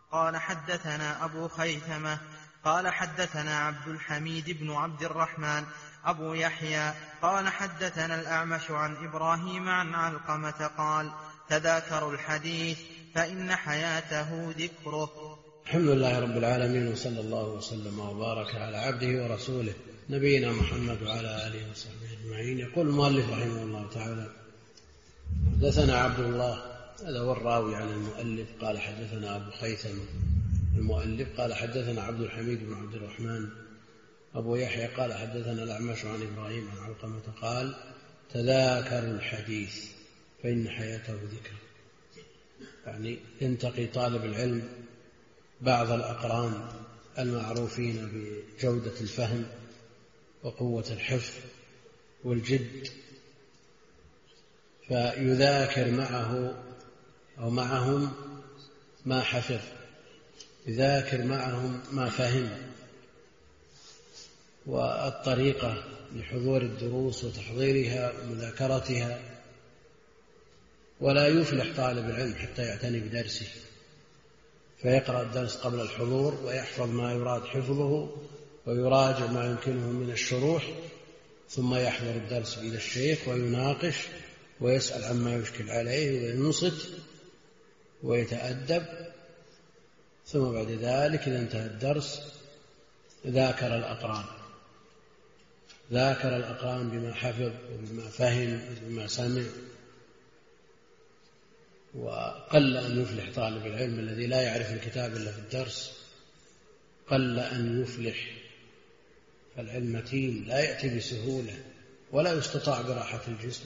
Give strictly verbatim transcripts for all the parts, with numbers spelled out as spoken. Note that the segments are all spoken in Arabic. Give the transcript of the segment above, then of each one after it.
قال حدثنا أبو خيثمة قال حدثنا عبد الحميد بن عبد الرحمن أبو يحيى قال حدثنا الأعمش عن إبراهيم عن علقمة قال تذاكروا الحديث فإن حياته ذكره. الحمد لله رب العالمين، وصلى الله وسلم وبارك على عبده ورسوله نبينا محمد وعلى آله وصحبه أجمعين. يقول المؤلف رحمه الله تعالى حدثنا عبد الله، هذا هو الراوي عن المؤلف، قال حدثنا أبو خيثم المؤلف قال حدثنا عبد الحميد بن عبد الرحمن أبو يحيى قال حدثنا الأعمش عن إبراهيم عن علقمة قال تذاكروا الحديث فإن حياته ذكر. يعني ينتقي طالب العلم بعض الأقران المعروفين بجودة الفهم وقوة الحفظ والجد، فيذاكر معه أو معهم ما حفظ، يذاكر معهم ما فهم. والطريقة لحضور الدروس وتحضيرها ومذاكرتها، ولا يفلح طالب العلم حتى يعتني بدرسه، فيقرأ الدرس قبل الحضور ويحفظ ما يراد حفظه ويراجع ما يمكنه من الشروح، ثم يحضر الدرس بإيد الشيخ ويناقش ويسأل عما يشكل عليه وينصت ويتأدب، ثم بعد ذلك إذا انتهى الدرس ذاكر الأقران ذاكر الأقران بما حفظ وبما فهم وبما سمع. وقل أن يفلح طالب العلم الذي لا يعرف الكتاب إلا في الدرس، قل أن يفلح، فالعلم متين لا يأتي بسهولة ولا يستطاع براحة الجسم،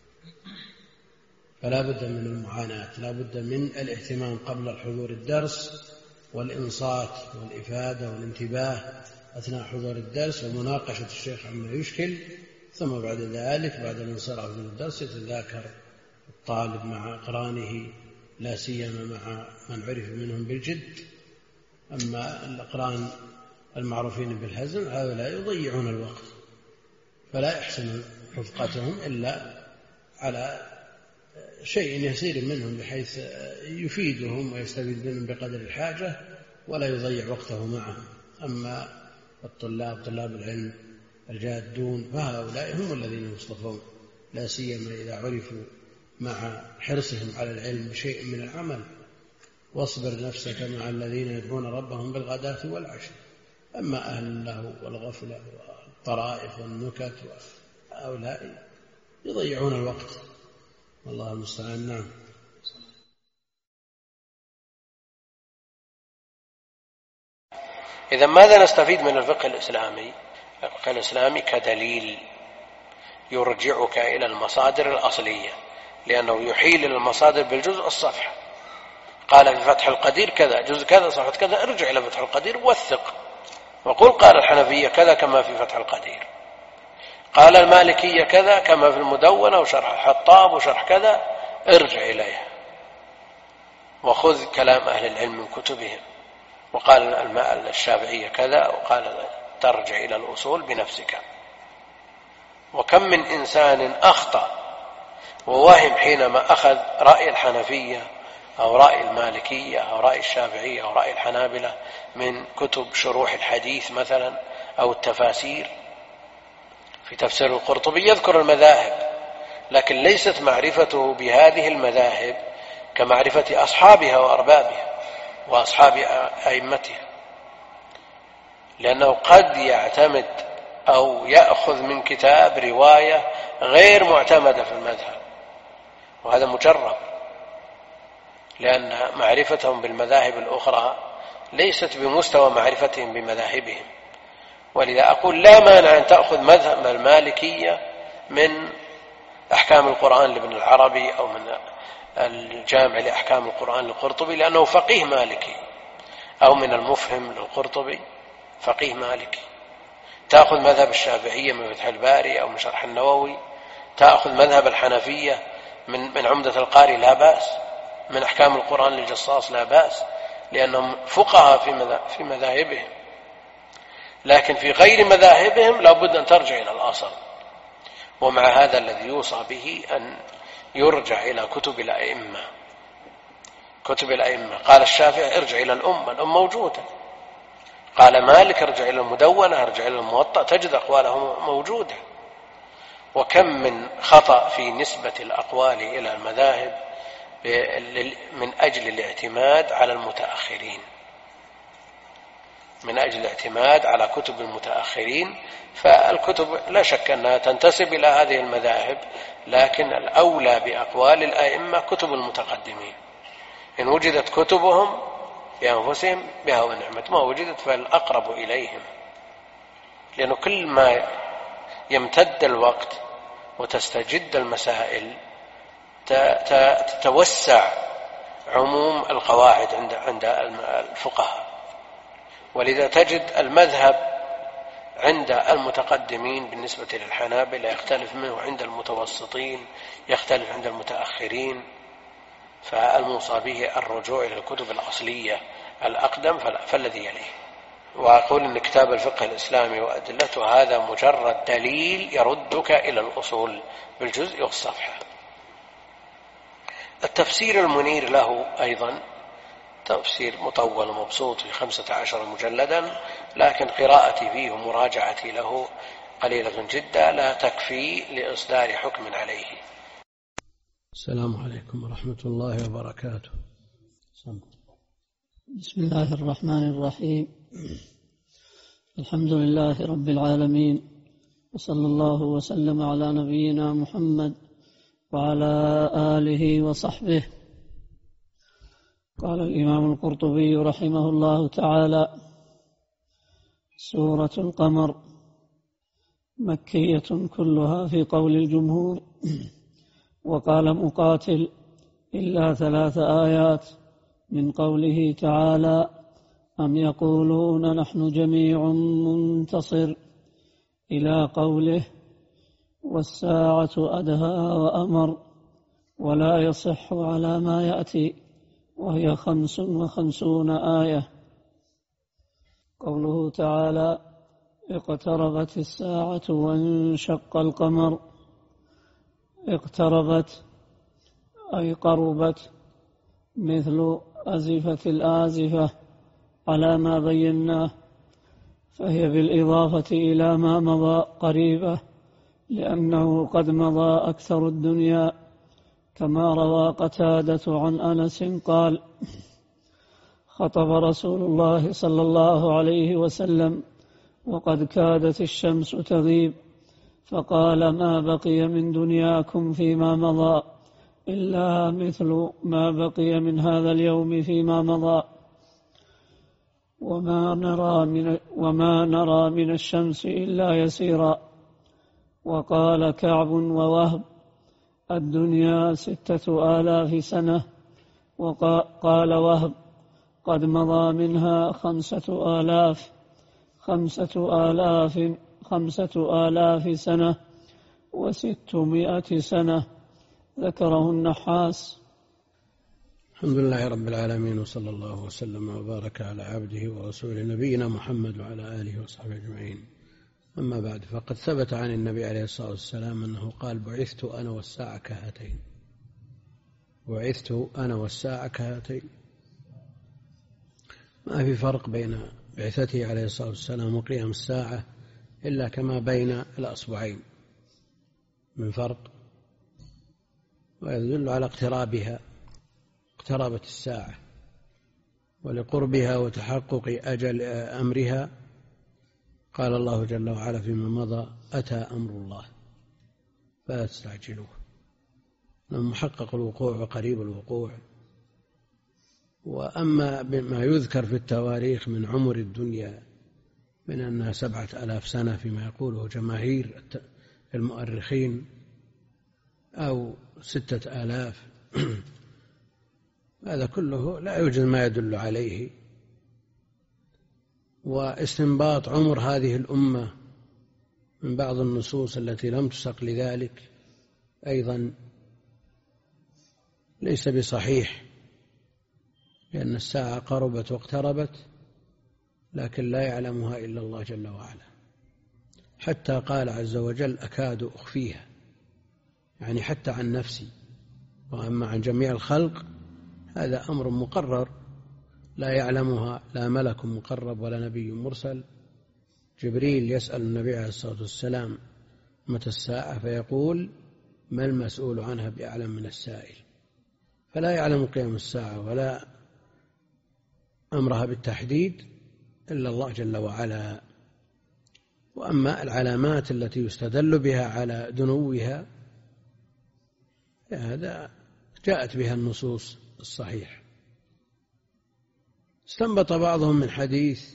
فلا بد من المعاناة، لا بد من الاهتمام قبل الحضور الدرس والإنصات والإفادة والانتباه أثناء حضور الدرس ومناقشة الشيخ عما يشكل، ثم بعد ذلك بعد الانصراف من الدرس يتذاكر الطالب مع أقرانه، لا سيما مع من عرف منهم بالجد. أما الأقران المعروفين بالهزل هؤلاء يضيعون الوقت، فلا يحسن حفظتهم إلا على شيء يسير منهم بحيث يفيدهم ويستفيد منهم بقدر الحاجة ولا يضيع وقته معهم. أما الطلاب طلاب العلم الجادون فهؤلاء هم الذين يصطفون، لا سيما إذا عرفوا مع حرصهم على العلم بشيء من العمل. واصبر نفسك مع الذين يدعون ربهم بالغداة والعشي. أما أهل اللهو والغفلة والطرائف والنكت هؤلاء يضيعون الوقت، والله المستعان. نعم. إذا ماذا نستفيد من الفقه الإسلامي؟ الفقه الإسلامي كدليل يرجعك إلى المصادر الأصلية، لأنه يحيل إلى المصادر بالجزء الصفحة. قال في فتح القدير كذا جزء كذا صفحة كذا، ارجع إلى فتح القدير وثق وقل قال الحنفية كذا كما في فتح القدير، قال المالكية كذا كما في المدونة وشرح الحطاب وشرح كذا، ارجع إليها وخذ كلام أهل العلم من كتبهم. وقال الشافعية كذا، وقال ترجع إلى الأصول بنفسك. وكم من إنسان أخطأ ووهم حينما أخذ رأي الحنفية أو رأي المالكية أو رأي الشافعية أو رأي الحنابلة من كتب شروح الحديث مثلا أو التفاسير. في تفسير القرطبي يذكر المذاهب، لكن ليست معرفته بهذه المذاهب كمعرفة أصحابها وأربابها وأصحاب أئمتها، لأنه قد يعتمد أو يأخذ من كتاب رواية غير معتمدة في المذهب، وهذا مجرب، لأن معرفتهم بالمذاهب الأخرى ليست بمستوى معرفتهم بمذاهبهم. ولذا أقول لا مانع أن تأخذ مذهب المالكية من أحكام القرآن لابن العربي أو من الجامع لأحكام القرآن للقرطبي لأنه فقيه مالكي، أو من المفهم للقرطبي فقيه مالكي. تأخذ مذهب الشافعية من فتح الباري أو من شرح النووي، تأخذ مذهب الحنفية من من عمدة القاري لا بأس، من أحكام القرآن للجصاص لا بأس، لأنهم فقهاء في مذاهبهم. لكن في غير مذاهبهم لا بد أن ترجع إلى الأصل. ومع هذا الذي يوصى به أن يرجع إلى كتب الأئمة كتب الأئمة. قال الشافعي ارجع إلى الأم، الأم موجودة. قال مالك ارجع إلى المدونة، ارجع إلى الموطأ، تجد أقواله موجودة. وكم من خطأ في نسبة الأقوال إلى المذاهب من أجل الاعتماد على المتأخرين، من أجل الاعتماد على كتب المتأخرين. فالكتب لا شك أنها تنتسب إلى هذه المذاهب، لكن الأولى بأقوال الأئمة كتب المتقدمين. إن وجدت كتبهم بأنفسهم بها ونعمت، ما وجدت فالأقرب إليهم، لأنه كل ما يمتد الوقت وتستجد المسائل تتوسع عموم القواعد عند عند الفقهاء. ولذا تجد المذهب عند المتقدمين بالنسبة للحنابلة يختلف منه عند المتوسطين، يختلف عند المتأخرين. فالموصى به الرجوع إلى الكتب الأصلية الأقدم فالذي يليه. وأقول أن كتاب الفقه الإسلامي وأدلته هذا مجرد دليل يردك إلى الأصول بالجزء والصفحة. التفسير المنير له أيضا تفسير مطول ومبسوط في خمسة عشر مجلدا، لكن قراءتي فيه ومراجعتي له قليلة جدا، لا تكفي لإصدار حكم عليه. السلام عليكم ورحمة الله وبركاته. بسم الله الرحمن الرحيم. الحمد لله رب العالمين، وصلى الله وسلم على نبينا محمد وعلى آله وصحبه. قال الإمام القرطبي رحمه الله تعالى: سورة القمر مكية كلها في قول الجمهور. وقال مقاتل: إلا ثلاث آيات من قوله تعالى: أم يقولون نحن جميع منتصر، إلى قوله: والساعة أدهى وأمر، ولا يصح على ما يأتي، وهي خمس وخمسون آية. قوله تعالى: اقتربت الساعة وانشق القمر. اقتربت أي قربت، مثل أزفت الآزفة على ما بيناه، فهي بالإضافة إلى ما مضى قريبة، لأنه قد مضى أكثر الدنيا، كما روى قتادة عن أنس قال: خطب رسول الله صلى الله عليه وسلم وقد كادت الشمس تغيب، فقال: ما بقي من دنياكم فيما مضى إلا مثل ما بقي من هذا اليوم فيما مضى، وما نرى من, وما نرى من الشمس إلا يسيرا. وقال كعب ووهب: الدنيا ستة آلاف سنة. وقال وهب: قد مضى منها خمسة آلاف خمسة آلاف خمسة آلاف سنة وستمائة سنة. ذكره النحاس. الحمد لله رب العالمين، وصلى الله وسلم وبارك على عبده ورسوله نبينا محمد وعلى آله وصحبه أجمعين. أما بعد، فقد ثبت عن النبي عليه الصلاة والسلام أنه قال: بعثت أنا والساعة كهاتين. بعثت أنا والساعة كهاتين. ما في فرق بين بعثته عليه الصلاة والسلام وقيام الساعة إلا كما بين الأصبعين من فرق، ويدل على اقترابها. اقتربت الساعة، ولقربها وتحقق أجل أمرها قال الله جل وعلا فيما مضى: أتى أمر الله فلا تستعجلوه، محقق الوقوع وقريب الوقوع. وأما بما يذكر في التواريخ من عمر الدنيا من أنها سبعة ألاف سنة فيما يقوله جماهير المؤرخين أو ستة آلاف هذا كله لا يوجد ما يدل عليه. واستنباط عمر هذه الأمة من بعض النصوص التي لم تسق لذلك أيضا ليس بصحيح، لأن الساعة قربت واقتربت، لكن لا يعلمها إلا الله جل وعلا. حتى قال عز وجل: أكاد أخفيها، يعني حتى عن نفسي، وأما عن جميع الخلق هذا أمر مقرر لا يعلمها لا ملك مقرب ولا نبي مرسل. جبريل يسأل النبي عليه الصلاة والسلام متى الساعة فيقول ما المسؤول عنها بأعلم من السائل. فلا يعلم قيام الساعة ولا أمرها بالتحديد إلا الله جل وعلا. وأما العلامات التي يستدل بها على دنوها هذا جاءت بها النصوص الصحيحة. استنبط بعضهم من حديث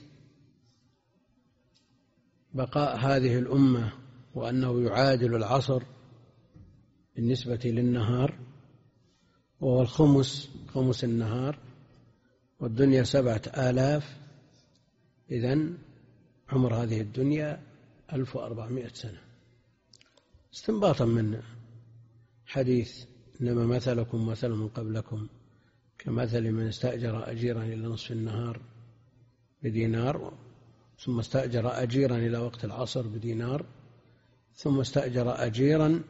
بقاء هذه الأمة وأنه يعادل العصر بالنسبة للنهار، وهو الخمس خمس النهار، والدنيا سبعة آلاف، إذن عمر هذه الدنيا ألف وأربعمائة سنة، استنباطا من حديث إنما مثلكم مثل من قبلكم كمثل من استأجر أجيرا إلى نصف النهار بدينار، ثم استأجر أجيرا إلى وقت العصر بدينار، ثم استأجر أجيرا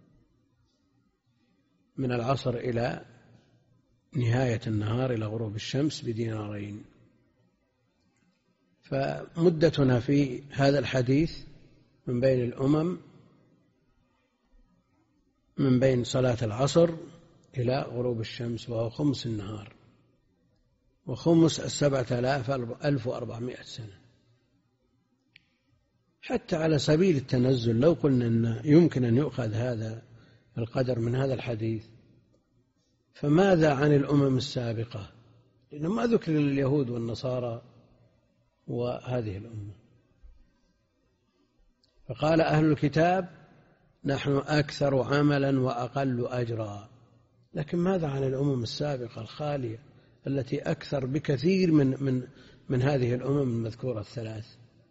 من العصر إلى نهاية النهار إلى غروب الشمس بدينارين. فمدتنا في هذا الحديث من بين الأمم من بين صلاة العصر إلى غروب الشمس، وهو خمس النهار، وخمس السبعة آلاف ألف وأربعمائة سنة. حتى على سبيل التنزل لو قلنا أن يمكن أن يؤخذ هذا القدر من هذا الحديث، فماذا عن الأمم السابقة؟ لأنه ما ذكر لليهود والنصارى وهذه الأمة. فقال أهل الكتاب نحن أكثر عملا وأقل أجرا، لكن ماذا عن الأمم السابقة الخالية التي أكثر بكثير من من من هذه الأمم المذكورة الثلاث؟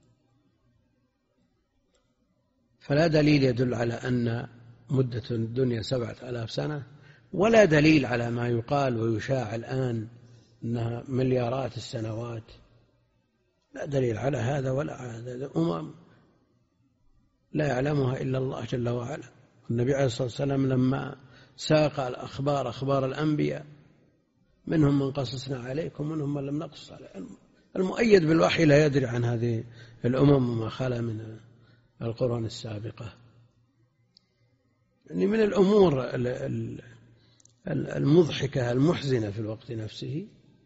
فلا دليل يدل على أن مدة الدنيا سبعة آلاف سنة، ولا دليل على ما يقال ويشاع الآن أنها مليارات السنوات. لا دليل على هذا ولا على هذا. أمم لا يعلمها إلا الله جل وعلا. النبي عليه الصلاة والسلام لما ساق الأخبار أخبار الأنبياء منهم من قصصنا عليكم ومنهم من لم نقص عليكم، المؤيد بالوحي لا يدري عن هذه الأمم وما خلا من القرون السابقة. يعني من الأمور المضحكة المحزنة في الوقت نفسه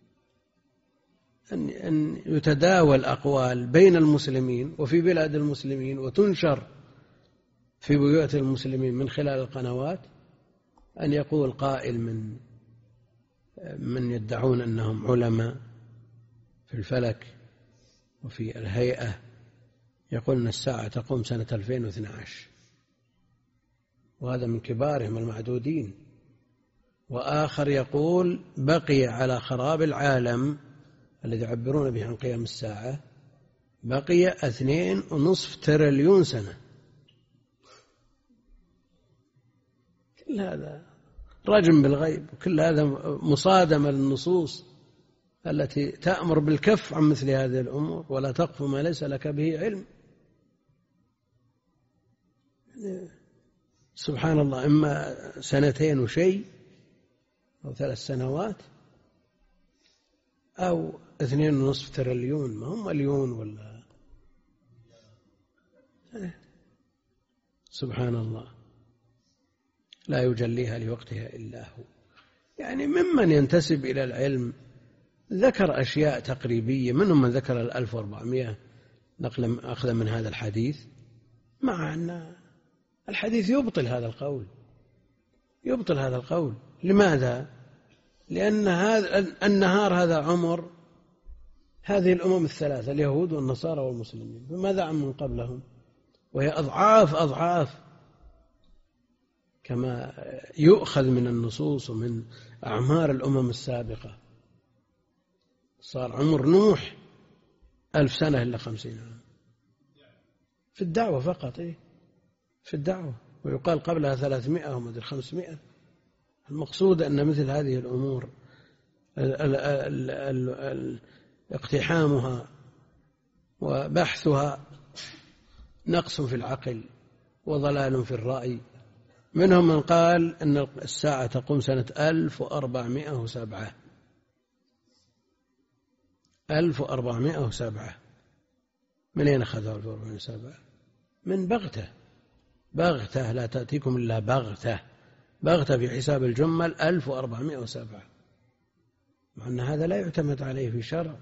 أن يتداول أقوال بين المسلمين وفي بلاد المسلمين وتنشر في بيوت المسلمين من خلال القنوات، أن يقول قائل من من يدعون أنهم علماء في الفلك وفي الهيئة يقول أن الساعة تقوم سنة ألفين واثني عشر، وهذا من كبارهم المعدودين. وآخر يقول بقي على خراب العالم الذي يعبرون به عن قيام الساعة بقي اثنين ونصف تريليون سنة. كل هذا رجم بالغيب، وكل هذا مصادمة للنصوص التي تأمر بالكف عن مثل هذه الأمور، ولا تقف ما ليس لك به علم. سبحان الله، إما سنتين وشيء أو ثلاث سنوات أو اثنين ونصف تريليون، ما هم مليون ولا. سبحان الله، لا يجليها لوقتها إلا هو. يعني ممن ينتسب إلى العلم ذكر أشياء تقريبية، منهم من ذكر الألف وأربعمائة نقل أخذ من هذا الحديث، مع أن الحديث يبطل هذا القول، يبطل هذا القول. لماذا؟ لأن هذا النهار هذا عمر هذه الأمم الثلاثة، اليهود والنصارى والمسلمين، فماذا عن من قبلهم؟ وهي أضعاف أضعاف، كما يؤخذ من النصوص ومن أعمار الأمم السابقة. صار عمر نوح ألف سنة إلا خمسين عام في الدعوة فقط، إيه؟ في الدعوة، ويقال قبلها ثلاثمائة ومدر خمسمائة. المقصود أن مثل هذه الأمور اقتحامها وبحثها نقص في العقل وضلال في الرأي. منهم من قال أن الساعة تقوم سنة ألف وأربعمائة وسبعة ألف وأربعمائة وسبعة. من أين أخذوا ألف وأربعمائة وسبعة؟ من بغتة. بغتة لا تأتيكم إلا بغتة. بغتة في حساب الجمل ألف وأربعمائة وسبعة، مع أن هذا لا يعتمد عليه في شرع،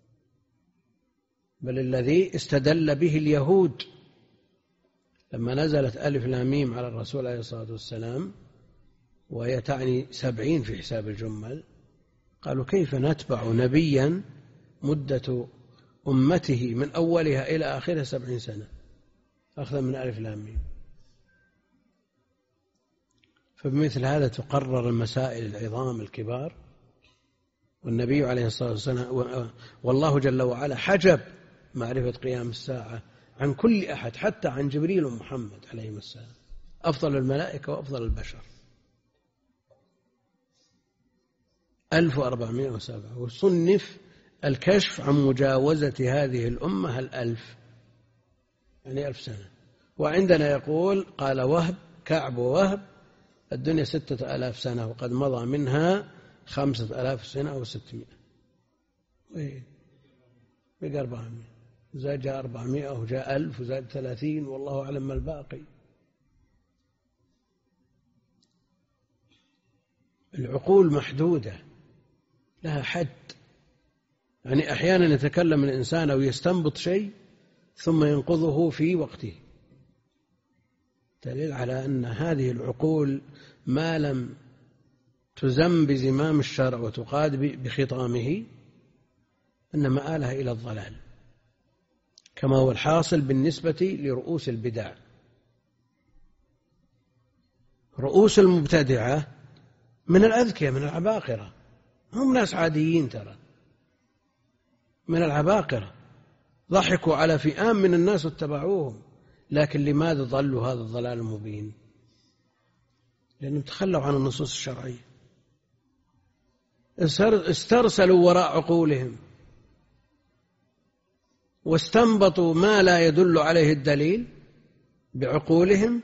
بل الذي استدل به اليهود لما نزلت ألف لام ميم على الرسول عليه الصلاة والسلام وهي تعني سبعين في حساب الجمل، قالوا كيف نتبع نبيا مدة أمته من أولها إلى آخرها سبعين سنة أخذا من ألف لام ميم. فبمثل هذا تقرر المسائل العظام الكبار، والنبي عليه الصلاة والسلام والله جل وعلا حجب معرفة قيام الساعة عن كل أحد، حتى عن جبريل ومحمد عليهما السلام، أفضل الملائكة وأفضل البشر. ألف وأربعمائة وسبعة. وصنف الكشف عن مجاوزة هذه الأمة الألف، يعني ألف سنة. وعندنا يقول قال وهب كعب ووهب الدنيا ستة آلاف سنة وقد مضى منها خمسة آلاف سنة أو ستمائة، بقى أربعمائة، زاد جاء أربعمائة وجاء ألف وزاد ثلاثين، والله أعلم ما الباقي. العقول محدودة لها حد، يعني أحيانا يتكلم الإنسان أو يستنبط شيء ثم ينقضه في وقته، دليل على أن هذه العقول ما لم تزم بزمام الشرع وتقاد بخطامه أن مآلها إلى الضلال، كما هو الحاصل بالنسبة لرؤوس البدع. رؤوس المبتدعة من الأذكياء، من العباقرة، هم ناس عاديين ترى، من العباقرة، ضحكوا على فئام من الناس واتبعوهم، لكن لماذا ضلوا هذا الضلال المبين؟ لأنهم تخلوا عن النصوص الشرعية، استرسلوا وراء عقولهم واستنبطوا ما لا يدل عليه الدليل بعقولهم،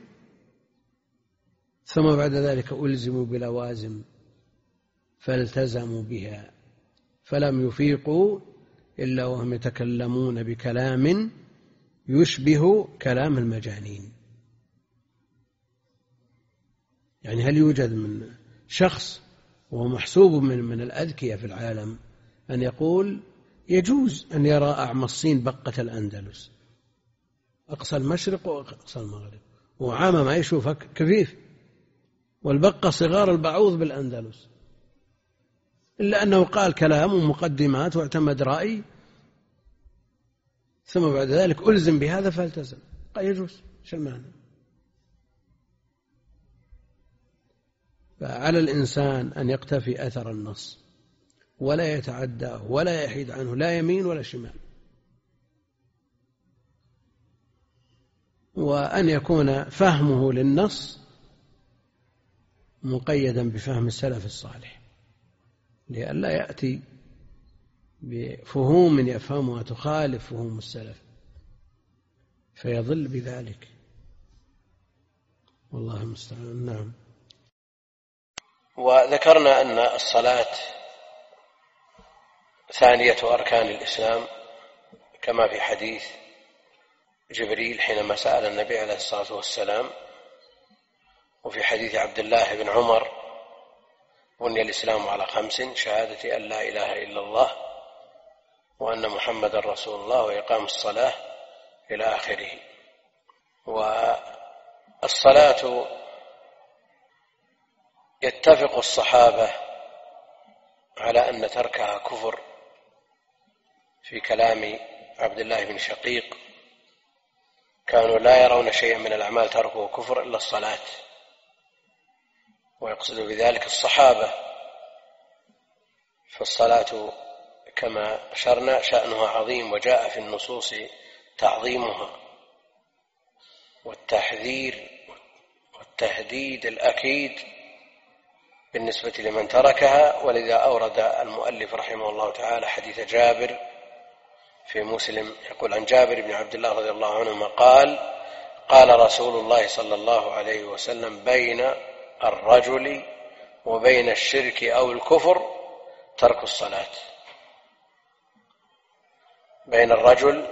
ثم بعد ذلك ألزموا بلوازم فالتزموا بها، فلم يفيقوا إلا وهم يتكلمون بكلام يشبه كلام المجانين. يعني هل يوجد من شخص وهو محسوب من من الأذكياء في العالم أن يقول يجوز أن يرى أعمى الصين بقة الأندلس، أقصى المشرق وأقصى المغرب، وعامة ما يشوفها كفيف، والبقة صغار البعوض بالأندلس، إلا أنه قال كلام ومقدمات واعتمد رأي، ثم بعد ذلك ألزم بهذا فالتزم. قال يجوز، شو المعنى؟ فعلى الإنسان أن يقتفي أثر النص ولا يتعداه ولا يحيد عنه، لا يمين ولا شمال، وأن يكون فهمه للنص مقيدا بفهم السلف الصالح، لئلا يأتي بفهوم يفهمها تخالف فهوم السلف فيضل بذلك، والله المستعان. نعم. وذكرنا أن الصلاة ثانية أركان الإسلام كما في حديث جبريل حينما سأل النبي عليه الصلاة والسلام، وفي حديث عبد الله بن عمر بني الإسلام على خمس: شهادة أن لا إله إلا الله وأن محمد رسول الله وإقام الصلاة إلى آخره. والصلاة يتفق الصحابة على أن تركها كفر في كلام عبد الله بن شقيق، كانوا لا يرون شيئا من الأعمال تركه كفر إلا الصلاة، ويقصد بذلك الصحابة. فالصلاة كما أشرنا شأنها عظيم، وجاء في النصوص تعظيمها والتحذير والتهديد الأكيد بالنسبة لمن تركها، ولذا أورد المؤلف رحمه الله تعالى حديث جابر في مسلم، يقول عن جابر بن عبد الله رضي الله عنهما قال: قال رسول الله صلى الله عليه وسلم: بين الرجل وبين الشرك أو الكفر ترك الصلاة. بين الرجل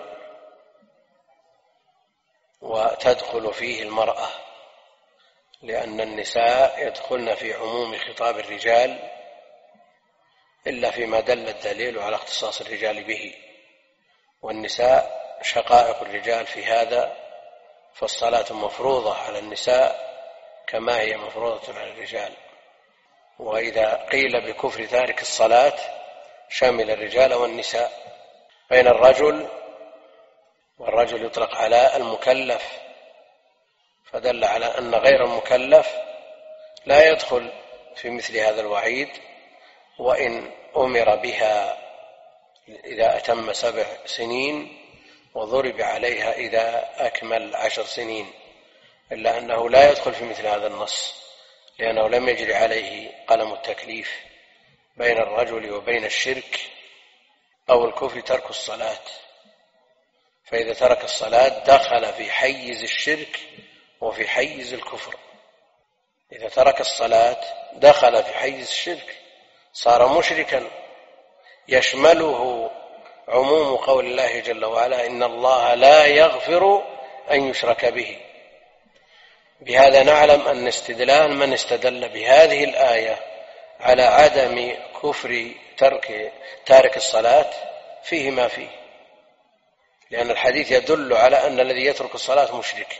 وتدخل فيه المرأة، لأن النساء يدخلن في عموم خطاب الرجال إلا فيما دل الدليل على اختصاص الرجال به، والنساء شقائق الرجال في هذا، فالصلاة مفروضة على النساء كما هي مفروضة على الرجال. وإذا قيل بكفر تارك الصلاة شامل الرجال والنساء. بين الرجل، والرجل يطلق على المكلف، فدل على أن غير المكلف لا يدخل في مثل هذا الوعيد، وإن أمر بها إذا أتم سبع سنين وضرب عليها إذا أكمل عشر سنين، إلا أنه لا يدخل في مثل هذا النص، لأنه لم يجري عليه قلم التكليف. بين الرجل وبين الشرك أو الكفر ترك الصلاة، فإذا ترك الصلاة دخل في حيز الشرك وفي حيز الكفر. إذا ترك الصلاة دخل في حيز الشرك، صار مشركا، يشمله عموم قول الله جل وعلا: إن الله لا يغفر أن يشرك به. بهذا نعلم أن استدلال من استدل بهذه الآية على عدم كفر ترك تارك الصلاة فيه ما فيه، لأن الحديث يدل على أن الذي يترك الصلاة مشرك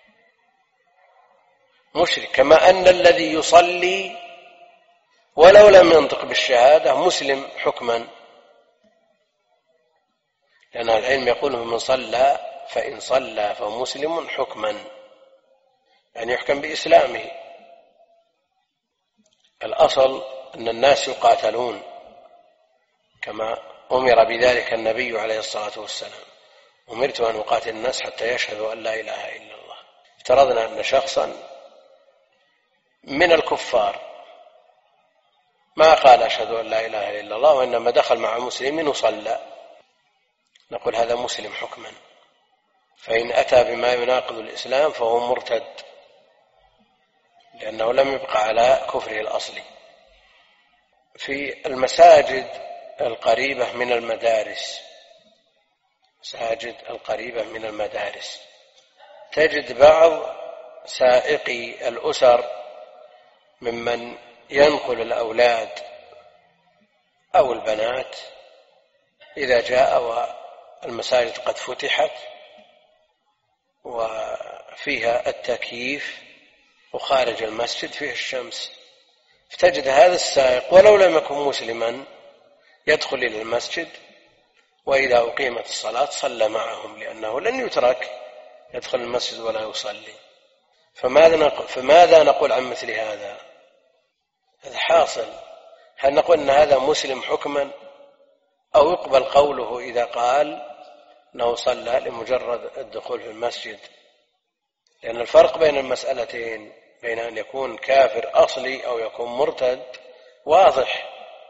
مشرك كما أن الذي يصلي ولو لم ينطق بالشهادة مسلم حكما، لأن العلم يقول من صلى فإن صلى فمسلم حكما، يعني يحكم بإسلامه. الأصل أن الناس يقاتلون كما أمر بذلك النبي عليه الصلاة والسلام: أمرت أن أقاتل الناس حتى يشهدوا أن لا إله إلا الله. افترضنا أن شخصا من الكفار ما قال أشهد أن لا إله إلا الله، وإنما دخل مع مسلم وصلى، نقول هذا مسلم حكما، فإن أتى بما يناقض الإسلام فهو مرتد، لأنه لم يبقى على كفره الأصلي. في المساجد القريبة من المدارس مساجد القريبة من المدارس تجد بعض سائقي الأسر ممن ينقل الأولاد أو البنات إذا جاء والمساجد قد فتحت وفيها التكييف وخارج المسجد فيه الشمس، فتجد هذا السائق ولو لم يكن مسلما يدخل إلى المسجد، وإذا أقيمت الصلاة صلى معهم، لأنه لن يترك يدخل المسجد ولا يصلي. فماذا نقول, فماذا نقول عن مثل هذا؟ هذا حاصل. هل نقول أن هذا مسلم حكما، أو يقبل قوله إذا قال أنه صلى لمجرد الدخول في المسجد؟ لأن الفرق بين المسألتين، بين أن يكون كافر أصلي أو يكون مرتد، واضح.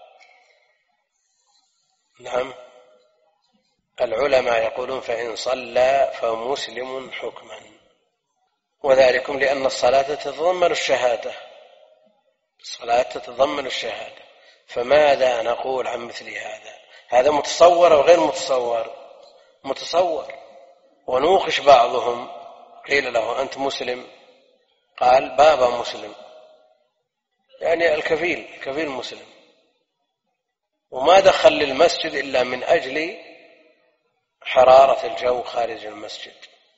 نعم، العلماء يقولون فإن صلى فمسلم حكما، وذلكم لأن الصلاة تتضمن الشهادة، الصلاة تتضمن الشهادة. فماذا نقول عن مثل هذا؟ هذا متصور أو غير متصور؟ متصور. ونوقش بعضهم، قيل له أنت مسلم؟ قال بابا مسلم، يعني الكفيل كفيل مسلم، وما دخل للمسجد إلا من أجل حرارة الجو خارج المسجد.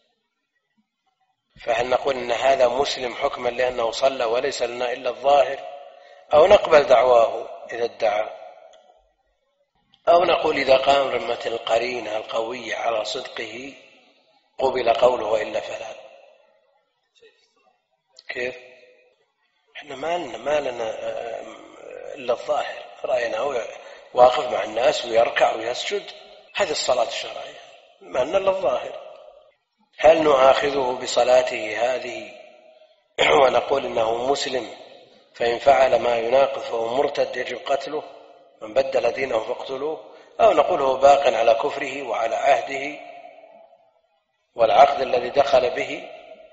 فهل نقول إن هذا مسلم حكما لأنه صلى وليس لنا إلا الظاهر، أو نقبل دعواه إذا ادعى، أو نقول إذا قام رمة القرينة القوية على صدقه قبل قوله وإلا فلا؟ كيف؟ احنا ما لنا ما لنا إلا الظاهر، رأيناه واقف مع الناس ويركع ويسجد، هذه الصلاة الشرعية، ما لنا إلا الظاهر. هل نؤاخذه بصلاته هذه ونقول إنه مسلم فإن فعل ما يناقض فهو مرتد يجب قتله، من بدل دينه فاقتلوه، أو نقول هو باق على كفره وعلى عهده والعقد الذي دخل به؟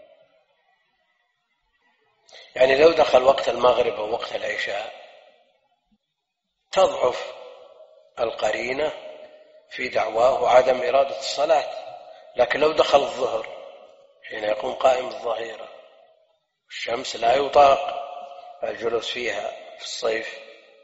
يعني لو دخل وقت المغرب أو وقت العشاء تضعف القرينة في دعواه عدم إرادة الصلاة. لكن لو دخل الظهر حين يقوم قائم الظهيرة الشمس لا يطاق الجلوس فيها في الصيف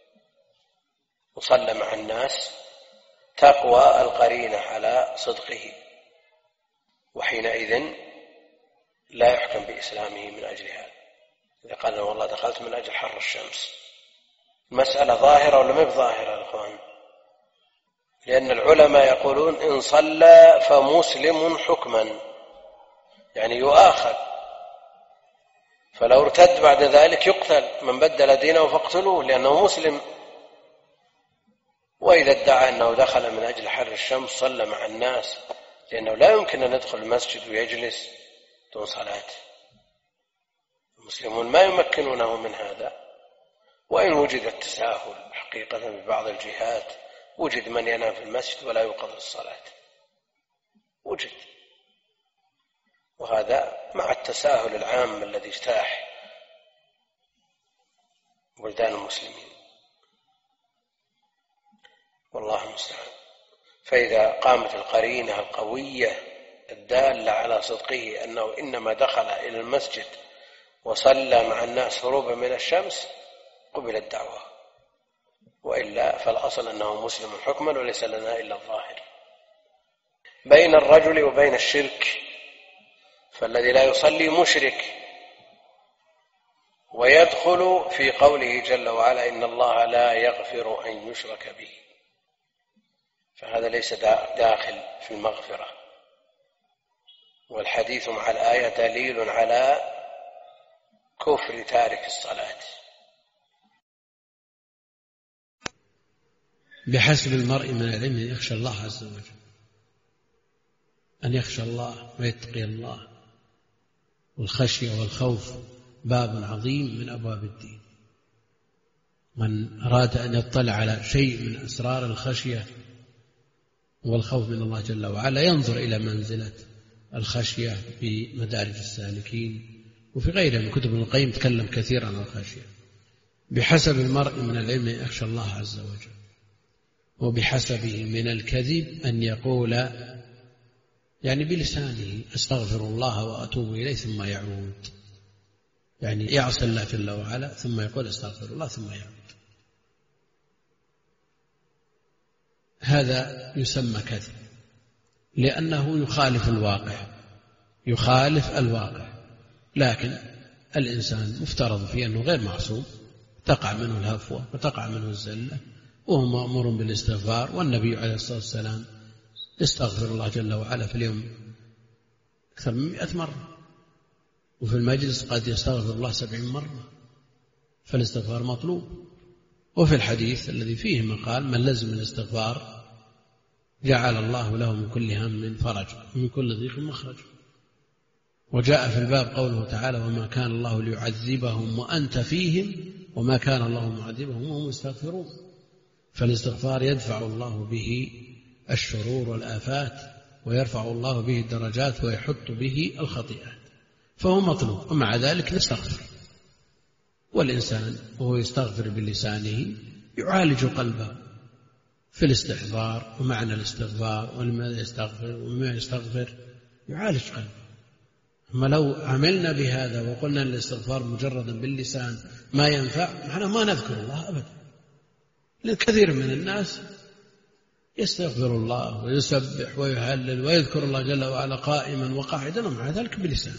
وصلى مع الناس، تقوى القرينة على صدقه، وحينئذ لا يحكم بإسلامه من أجل هذا. إذا قال والله دخلت من أجل حر الشمس، المسألة ظاهرة ولا ما بظاهرة يا أخوان؟ لأن العلماء يقولون إن صلى فمسلم حكما، يعني يؤاخذ، فلو ارتد بعد ذلك يقتل، من بدل دينه فاقتلوه لأنه مسلم. وإذا ادعى أنه دخل من أجل حر الشمس صلى مع الناس، لأنه لا يمكن أن يدخل المسجد ويجلس دون صلاة، المسلمون ما يمكنونه من هذا. وإن وجد التساهل حقيقة في بعض الجهات، وجد من ينام في المسجد ولا يوقظ الصلاة، وجد، وهذا مع التساهل العام الذي اجتاح بلدان المسلمين، والله المستعان. فإذا قامت القرينة القوية الدالة على صدقه أنه إنما دخل إلى المسجد وصلى مع الناس هروبا من الشمس قبل الدعوة، وإلا فالأصل أنه مسلم حكما وليس لنا إلا الظاهر. بين الرجل وبين الشرك، فالذي لا يصلي مشرك، ويدخل في قوله جل وعلا إن الله لا يغفر أن يشرك به، فهذا ليس داخل في المغفرة. والحديث مع الآية دليل على كفر تارك الصلاة. بحسب المرء من العلم أن يخشى الله عز وجل، أن يخشى الله ويتقي الله، والخشية والخوف باب عظيم من أبواب الدين. من أراد أن يطلع على شيء من أسرار الخشية والخوف من الله جل وعلا ينظر إلى منزلة الخشية في مدارج السالكين، وفي غيرها من كتب ابن القيم تكلم كثيرا عن الخشية. بحسب المرء من العلم أن يخشى الله عز وجل، وبحسبه من الكذب أن يقول يعني بلسانه أستغفر الله وأتوب إليه ثم يعود، يعني يعصي الله جل وعلا ثم يقول أستغفر الله ثم يعود. هذا يسمى كذب، لأنه يخالف الواقع، يخالف الواقع. لكن الإنسان مفترض فيه أنه غير معصوم، تقع منه الهفوة وتقع منه الزلة، وهو مأمور بالاستغفار. والنبي عليه الصلاة والسلام يستغفر الله جل وعلا في اليوم أكثر من مئة مرة، وفي المجلس قد يستغفر الله سبعين مرة، فالاستغفار مطلوب. وفي الحديث الذي فيه مقال من لزم الاستغفار جعل الله له من كل هم فرج ومن كل ضيق مخرج. وجاء في الباب قوله تعالى وما كان الله ليعذبهم وأنت فيهم وما كان الله معذبهم وهم يستغفرون. فالاستغفار يدفع الله به الشرور والآفات، ويرفع الله به الدرجات، ويحط به الخطيئات، فهو مطلوب. ومع ذلك نستغفر، والإنسان وهو يستغفر بلسانه يعالج قلبه في الاستحضار ومعنى الاستغفار ولماذا يستغفر ومما يستغفر، يعالج قلبه. أما لو عملنا بهذا وقلنا الاستغفار مجردا باللسان ما ينفع، معنا ما نذكر الله أبدا. لأن كثير من الناس يستغفر الله ويسبح ويهلل ويذكر الله جل وعلا قائما وقاعدا، ومع ذلك بلسان.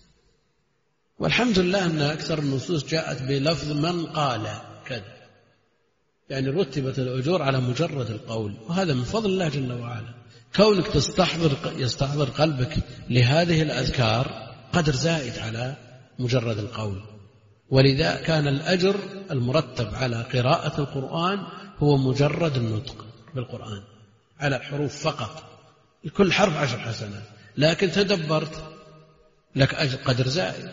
والحمد لله أن أكثر النصوص جاءت بلفظ من قال كذا، يعني رتبت الأجور على مجرد القول، وهذا من فضل الله جل وعلا. كونك تستحضر يستحضر قلبك لهذه الأذكار قدر زائد على مجرد القول. ولذا كان الأجر المرتب على قراءة القرآن هو مجرد النطق بالقرآن على الحروف فقط، لكل حرف عشر حسنات. لكن تدبرت لك أجر قدر زائد،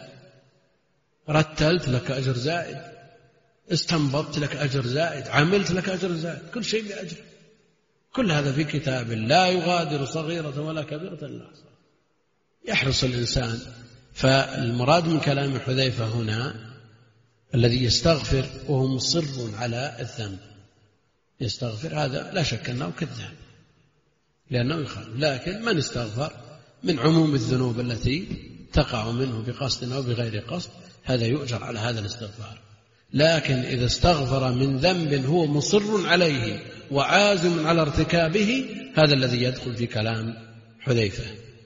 رتلت لك أجر زائد، استنبطت لك أجر زائد، عملت لك أجر زائد، كل شيء بأجر. كل هذا في كتاب لا يغادر صغيرة ولا كبيرة إلا أحصاها. يحرص الإنسان. فالمراد من كلام حذيفة هنا الذي يستغفر وهو مصر على الذنب، يستغفر، هذا لا شك أنه كذاب، لأنه يخالف. لكن من استغفر من عموم الذنوب التي تقع منه بقصد أو بغير قصد هذا يؤجر على هذا الاستغفار. لكن إذا استغفر من ذنب هو مصر عليه وعازم على ارتكابه هذا الذي يدخل في كلام حذيفة.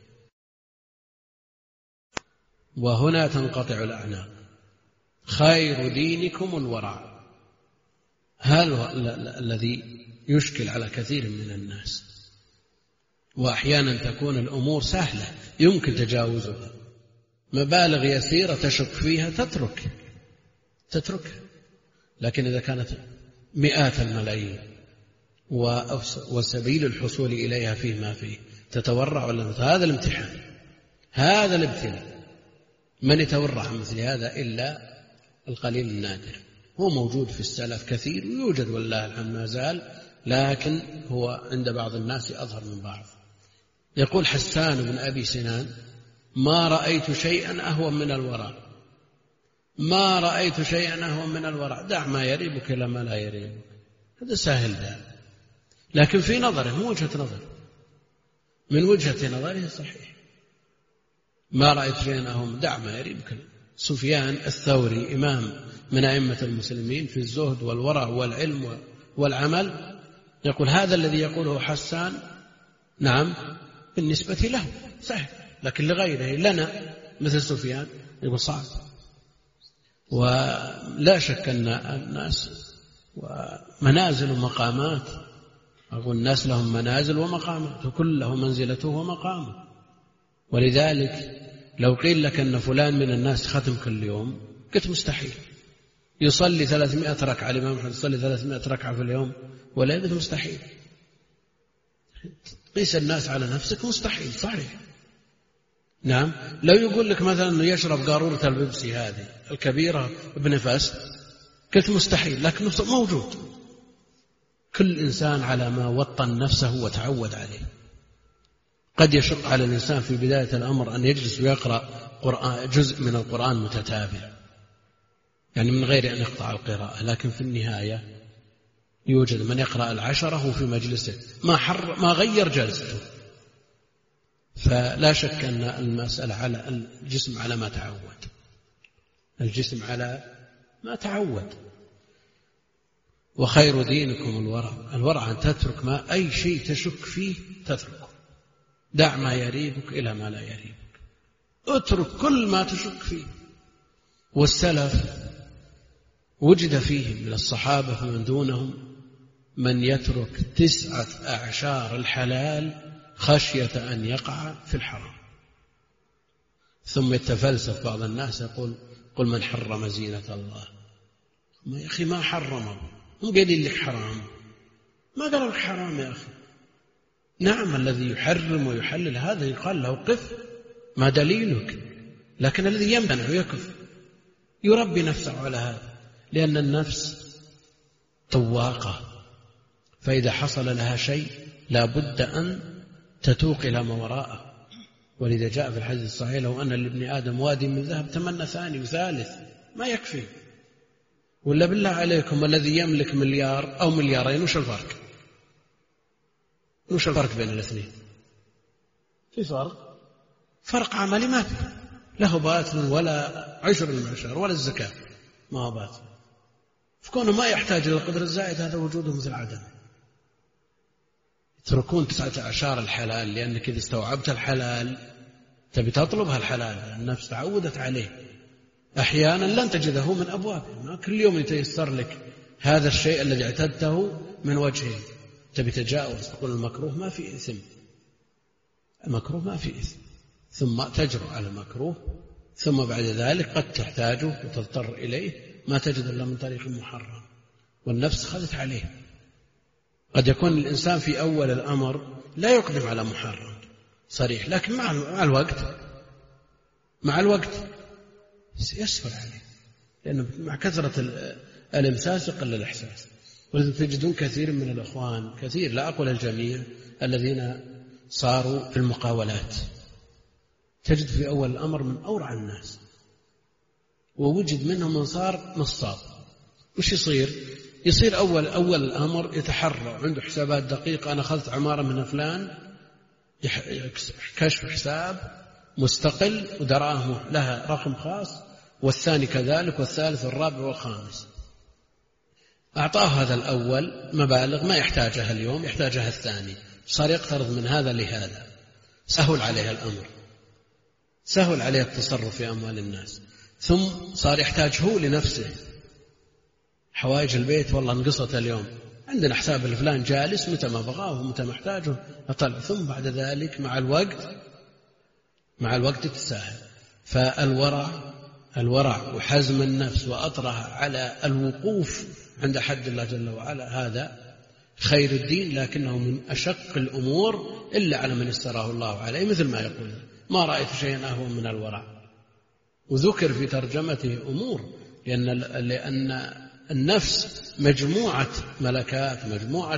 وهنا تنقطع الأعناق. خير دينكم الورع، هذا الذي يشكل على كثير من الناس. وأحيانا تكون الأمور سهلة يمكن تجاوزها، مبالغ يسيرة تشك فيها تترك تتركها. لكن إذا كانت مئات الملايين وسبيل الحصول إليها فيه ما فيه تتورع ولا هذا الامتحان، هذا الابتلاء. من يتورع عن مثل هذا إلا القليل النادر. هو موجود في السلف كثير ويوجد والله الحمد ما زال، لكن هو عند بعض الناس أظهر من بعض. يقول حسان بن أبي سنان: ما رأيت شيئا أهون من الورع، ما رأيت شيئا أهون من الورع، دع ما يريبك إلى ما لا يريبك. هذا سهل ده، لكن في نظره من وجهة نظر من وجهة نظره صحيح. ما رأيت شيئا أهون، دع ما يريبك. سفيان الثوري إمام من أئمة المسلمين في الزهد والورع والعلم والعمل يقول هذا الذي يقوله حسان نعم بالنسبة له سهل، لكن لغيره لنا مثل سفيان يقول صعب. ولا شك أن الناس ومنازل ومقامات، أقول الناس لهم منازل ومقامات وكل له منزلته ومقامه. ولذلك لو قيل لك أن فلان من الناس ختم كل يوم قلت مستحيل. يصلي ثلاثمائة ركعة، الإمام محمد يصلي ثلاثمائة ركعة في اليوم ولا يقول مستحيل. قيس الناس على نفسك مستحيل صحيح. نعم لو يقول لك مثلا أنه يشرب قارورة البيبسي هذه الكبيرة بنفس قلت مستحيل، لكن موجود. كل إنسان على ما وطن نفسه وتعود عليه. قد يشق على الإنسان في بداية الأمر أن يجلس ويقرأ قرآن جزء من القرآن متتابع يعني من غير أن يقطع القراءة، لكن في النهاية يوجد من يقرأ العشرة في مجلسه ما حر ما غير جلسته. فلا شك أن المسألة على الجسم على ما تعود، الجسم على ما تعود. وخير دينكم الورع، الورع أن تترك ما أي شيء تشك فيه تتركه، دع ما يريبك إلى ما لا يريبك، اترك كل ما تشك فيه. والسلف وجد فيهم من الصحابة ومن دونهم من يترك تسعة أعشار الحلال خشية أن يقع في الحرام. ثم يتفلسف بعض الناس يقول قل من حرم زينة الله. ما يا أخي ما حرمه، هم قايلين لك حرام، ما قالوا لك حرام يا أخي. نعم الذي يحرم ويحلل هذا يقال له قف ما دليلك، لكن الذي يمنع يكف يربي نفسه على هذا، لأن النفس طواقة، فإذا حصل لها شيء لا بد أن تتوق إلى ما وراءه. ولذا جاء في الحديث الصحيح لو أن لابن آدم وادي من ذهب تمنى ثاني وثالث ما يكفي. ولا بالله عليكم الذي يملك مليار أو مليارين وش الفرق؟ وش الفرق بين الاثنين؟ في فرق؟ فرق عملي ما في، له باطل ولا عشر المعشر ولا الزكاة ما هو باطل. فكونه ما يحتاج إلى القدر الزائد هذا وجوده مثل عدم. يتركون تسعة أعشار الحلال لأنك إذا استوعبت الحلال تبي تطلبها الحلال، النفس تعودت عليه. أحيانا لن تجده من أبوابه، ما كل يوم يتيسر لك هذا الشيء الذي اعتدته من وجهه، تبي تجاوز تقول المكروه ما في إثم، المكروه ما في إثم، ثم تجرؤ على المكروه، ثم بعد ذلك قد تحتاجه وتضطر إليه ما تجد إلا من طريق محرم، والنفس خذت عليه. قد يكون الإنسان في أول الأمر لا يقدم على محرم صريح، لكن مع الوقت مع الوقت يسهل عليه، لأنه مع كثرة الإمساس يقل الإحساس. ولذلك تجدون كثير من الأخوان، كثير لا أقول الجميع، الذين صاروا في المقاولات تجد في أول الأمر من أورع الناس، ووجد منهم من صار نصاب. وش يصير؟ يصير أول أول الأمر يتحرى عنده حسابات دقيقة، أنا أخذت عمارة من فلان كشف حساب مستقل ودراهمه لها رقم خاص، والثاني كذلك، والثالث والرابع والخامس. أعطاه هذا الأول مبالغ ما يحتاجها اليوم، يحتاجها الثاني، صار يقترض من هذا لهذا، سهل عليه الأمر، سهل عليه التصرف في أموال الناس. ثم صار يحتاج هو لنفسه حوائج البيت، والله انقصت اليوم، عندنا حساب الفلان جالس متى ما بغاه ومتى ما احتاجه أطلع. ثم بعد ذلك مع الوقت مع الوقت تتساهل. فالورع الورع وحزم النفس وأطرها على الوقوف عند حد الله جل وعلا هذا خير الدين، لكنه من أشق الأمور إلا على من استراه الله عليه، مثل ما يقول ما رأيت شيئا أهون من الورع. وذكر في ترجمته أمور، لأن, لأن النفس مجموعة ملكات، مجموعة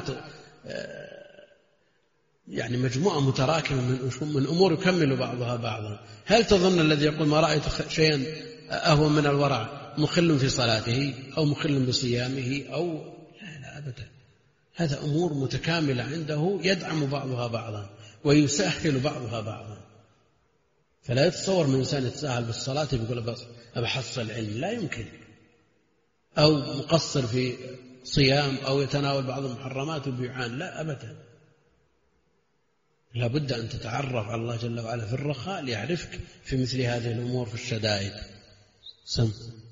يعني مجموعة متراكمة من من أمور يكمل بعضها بعضا. هل تظن الذي يقول ما رأيت شيئا أهون من الورع مخل في صلاته أو مخل بصيامه أو لا لا أبدا، هذا أمور متكاملة عنده يدعم بعضها بعضا ويسهل بعضها بعضا. فلا يتصور من إنسان يتساهل بالصلاة يقول بس أبحصل علم، لا يمكن، أو مقصر في صيام أو يتناول بعض المحرمات وبيعان، لا أبدا. لا بد أن تتعرف على الله جل وعلا في الرخاء ليعرفك في مثل هذه الأمور في الشدائد. سم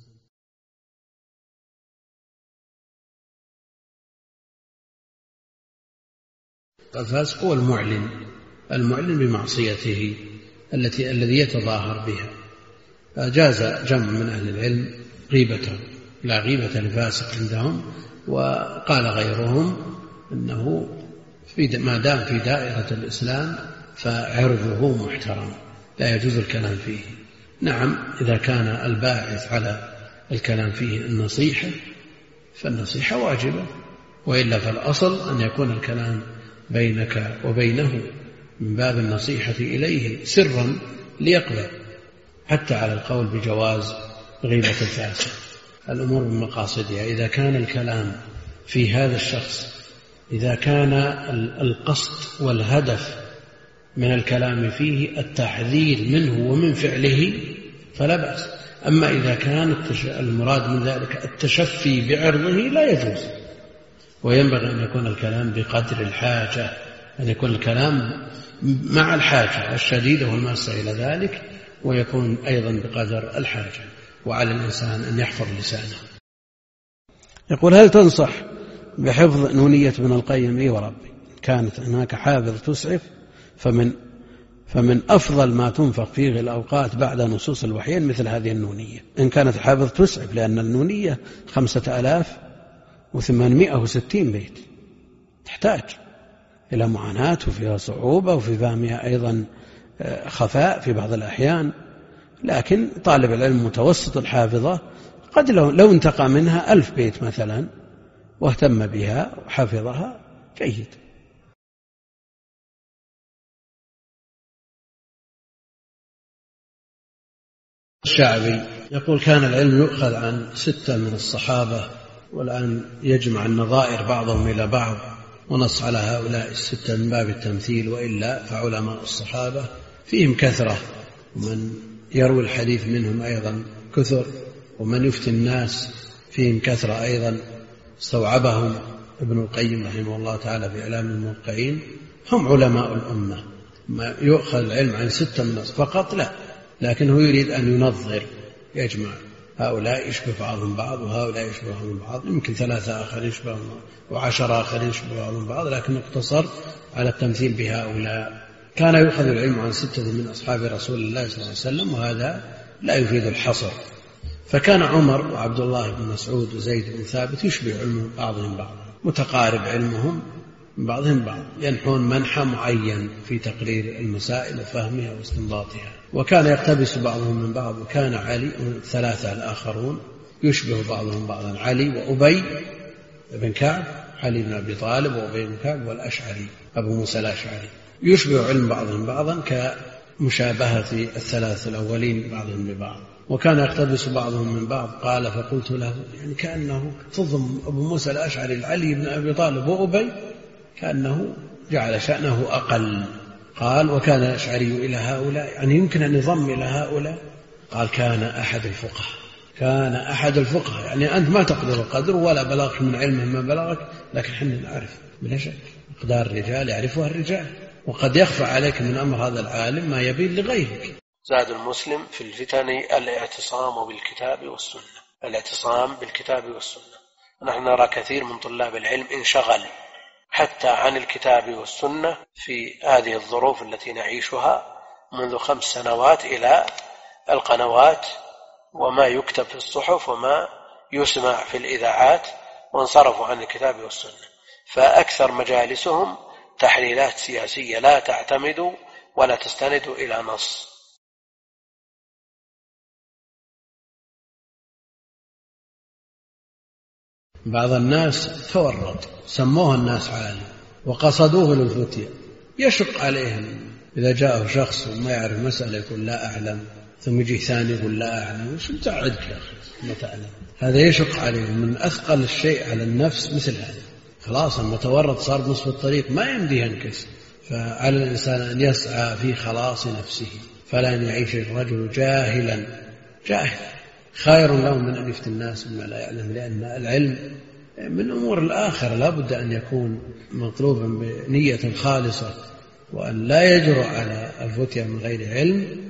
الفاسق هو المعلن المعلن بمعصيته التي الذي يتظاهر بها. جاز جمع من أهل العلم غيبته، لا غيبة لفاسق عندهم، وقال غيرهم أنه في ما دام في دائرة الإسلام فعرضه محترم لا يجوز الكلام فيه. نعم إذا كان الباعث على الكلام فيه النصيحة فالنصيحة واجبة، وإلا فالأصل أن يكون الكلام بينك وبينه من باب النصيحة إليه سرا ليقبل، حتى على القول بجواز غيبة الفاسق. الأمور بمقاصدها. إذا كان الكلام في هذا الشخص، إذا كان القصد والهدف من الكلام فيه التحذير منه ومن فعله فلا بأس. أما إذا كان المراد من ذلك التشفي بعرضه لا يجوز، وينبغي أن يكون الكلام بقدر الحاجة، أن يكون الكلام مع الحاجة الشديدة والماسة إلى ذلك، ويكون أيضا بقدر الحاجة. وعلى الإنسان أن يحفظ لسانه. يقول هل تنصح بحفظ نونية ابن القيم؟ إيه وربي، كانت هناك حافظ تسعف، فمن فمن أفضل ما تنفق فيه الأوقات بعد نصوص الوحيين مثل هذه النونية، إن كانت حافظ تسعف، لأن النونية خمسة آلاف وثمانمائة وستين بيت، تحتاج إلى معاناة وفيها صعوبة وفي فهمها أيضا خفاء في بعض الأحيان. لكن طالب العلم متوسط الحافظة قد لو, لو انتقى منها ألف بيت مثلا واهتم بها وحفظها جيد. الشعبي يقول كان العلم يؤخذ عن ستة من الصحابة، والآن يجمع النظائر بعضهم إلى بعض ونص على هؤلاء الستة من باب التمثيل، وإلا فعلماء الصحابة فيهم كثرة، ومن يروي الحديث منهم أيضا كثر، ومن يفتي الناس فيهم كثرة أيضا. استوعبهم ابن القيم رحمه الله تعالى في إعلام الموقعين، هم علماء الأمة. ما يؤخذ العلم عن ستة من فقط لا، لكنه يريد أن ينظر، يجمع هؤلاء يشبه بعضهم بعض وهؤلاء يشبه بعضهم بعض، يمكن ثلاثة آخر يشبه وعشرة آخر يشبه بعضهم بعض، لكن اقتصر على التمثيل بهؤلاء. كان يؤخذ العلم عن ستة من أصحاب رسول الله صلى الله عليه وسلم، وهذا لا يفيد الحصر. فكان عمر وعبد الله بن مسعود وزيد بن ثابت يشبه علم بعضهم بعضا، متقارب علمهم من بعضهم بعض، ينحون منحى معين في تقرير المسائل وفهمها واستنباطها. وكان يقتبس بعضهم من بعض. وكان علي والثلاثة الآخرون يشبه بعضهم بعضا، علي وأبي بن كعب، علي بن أبي طالب وأبي بن كعب والأشعري أبو موسى الأشعري، يشبه علم بعضهم بعضا كمشابهة الثلاث الأولين بعضهم ببعض. وكان يقتبس بعضهم من بعض. قال فقلت له يعني كأنه تضم أبو موسى الأشعري علي بن أبي طالب وأبي، كأنه جعل شأنه أقل قال وكان الأشعري إلى هؤلاء، يعني يمكن أن يضم إلى هؤلاء. قال كان أحد الفقهاء، كان أحد الفقهاء، يعني أنت ما تقدر القدر ولا بلغت من علمه ما بلغك، لكن حنا نعرف بلا شك أقدار الرجال يعرفها الرجال، وقد يخفى عليك من أمر هذا العالم ما يبين لغيرك. زاد المسلم في الفتن الاعتصام بالكتاب والسنة، الاعتصام بالكتاب والسنة. نحن نرى كثير من طلاب العلم انشغل حتى عن الكتاب والسنة في هذه الظروف التي نعيشها منذ خمس سنوات إلى القنوات وما يكتب في الصحف وما يسمع في الإذاعات، وانصرفوا عن الكتاب والسنة، فأكثر مجالسهم تحليلات سياسية لا تعتمد ولا تستند إلى نص. بعض الناس تورط، سموه الناس عالم وقصدوه للفتية، يشق عليهم إذا جاءه شخص وما يعرف مسألة يقول لا أعلم، ثم يجي ثاني يقول لا أعلم، شو تعدك يا أخي ما تعلم؟ هذا يشق عليهم. من أثقل الشيء على النفس مثل هذا، خلاص المتورط صار نصف الطريق ما يمدي ينكس. فعلى الإنسان أن يسعى في خلاص نفسه، فلا أن يعيش الرجل جاهلا جاهل خير له من أن يفتي الناس بما لا يعلم، لأن العلم من أمور الآخرة لا بد أن يكون مطلوبا بنية خالصة، وأن لا يجرؤ على الفتية من غير علم.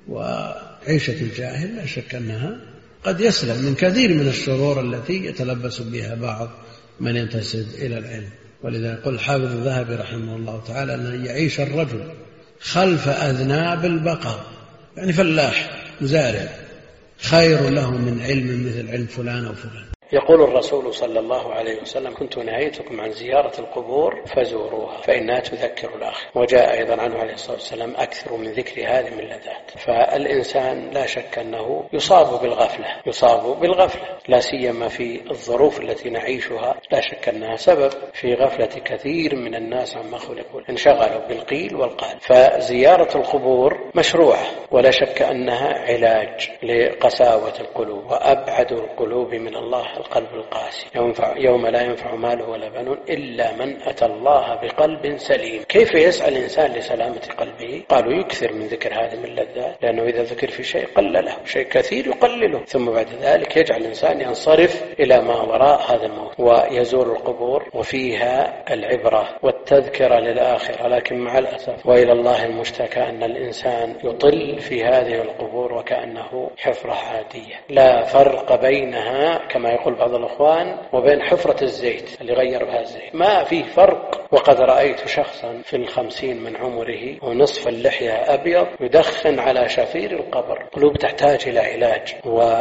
وعيشة الجاهل لا شك أنها قد يسلم من كثير من الشرور التي يتلبس بها بعض من ينتسب إلى العلم. ولذا يقول الحافظ الذهبي رحمه الله تعالى أن يعيش الرجل خلف أذناب البقر، يعني فلاح مزارع، خير له من علم مثل علم فلان أو فلان. يقول الرسول صلى الله عليه وسلم كنت نهيتكم عن زيارة القبور فزوروها فإنها تذكر الآخرة. وجاء أيضا عنه عليه الصلاة والسلام أكثر من ذكر هذه من اللذات. فالإنسان لا شك أنه يصاب بالغفلة، يصاب بالغفلة لا سيما في الظروف التي نعيشها، لا شك أنها سبب في غفلة كثير من الناس عما خلقوا، انشغلوا بالقيل والقال. فزيارة القبور مشروعة ولا شك أنها علاج لقساوة القلوب، وأبعد القلوب من الله القلب القاسي، يوم لا ينفع ماله ولا بنون إلا من أتى الله بقلب سليم. كيف يسعى الإنسان لسلامة قلبه؟ قالوا يكثر من ذكر هذه من اللذات، لأنه إذا ذكر في شيء قلله، شيء كثير يقلله، ثم بعد ذلك يجعل الإنسان ينصرف إلى ما وراء هذا الموت ويزور القبور، وفيها العبرة والتذكرة للآخرة. لكن مع الأسف وإلى الله المشتكى أن الإنسان يطل في هذه القبور وكأنه حفرة عادية، لا فرق بينها كما يقول بعض الأخوان وبين حفرة الزيت اللي غير بها الزيت، ما فيه فرق. وقد رأيت شخصا في الخمسين من عمره ونصف اللحية أبيض يدخن على شفير القبر. قلوب تحتاج إلى علاج،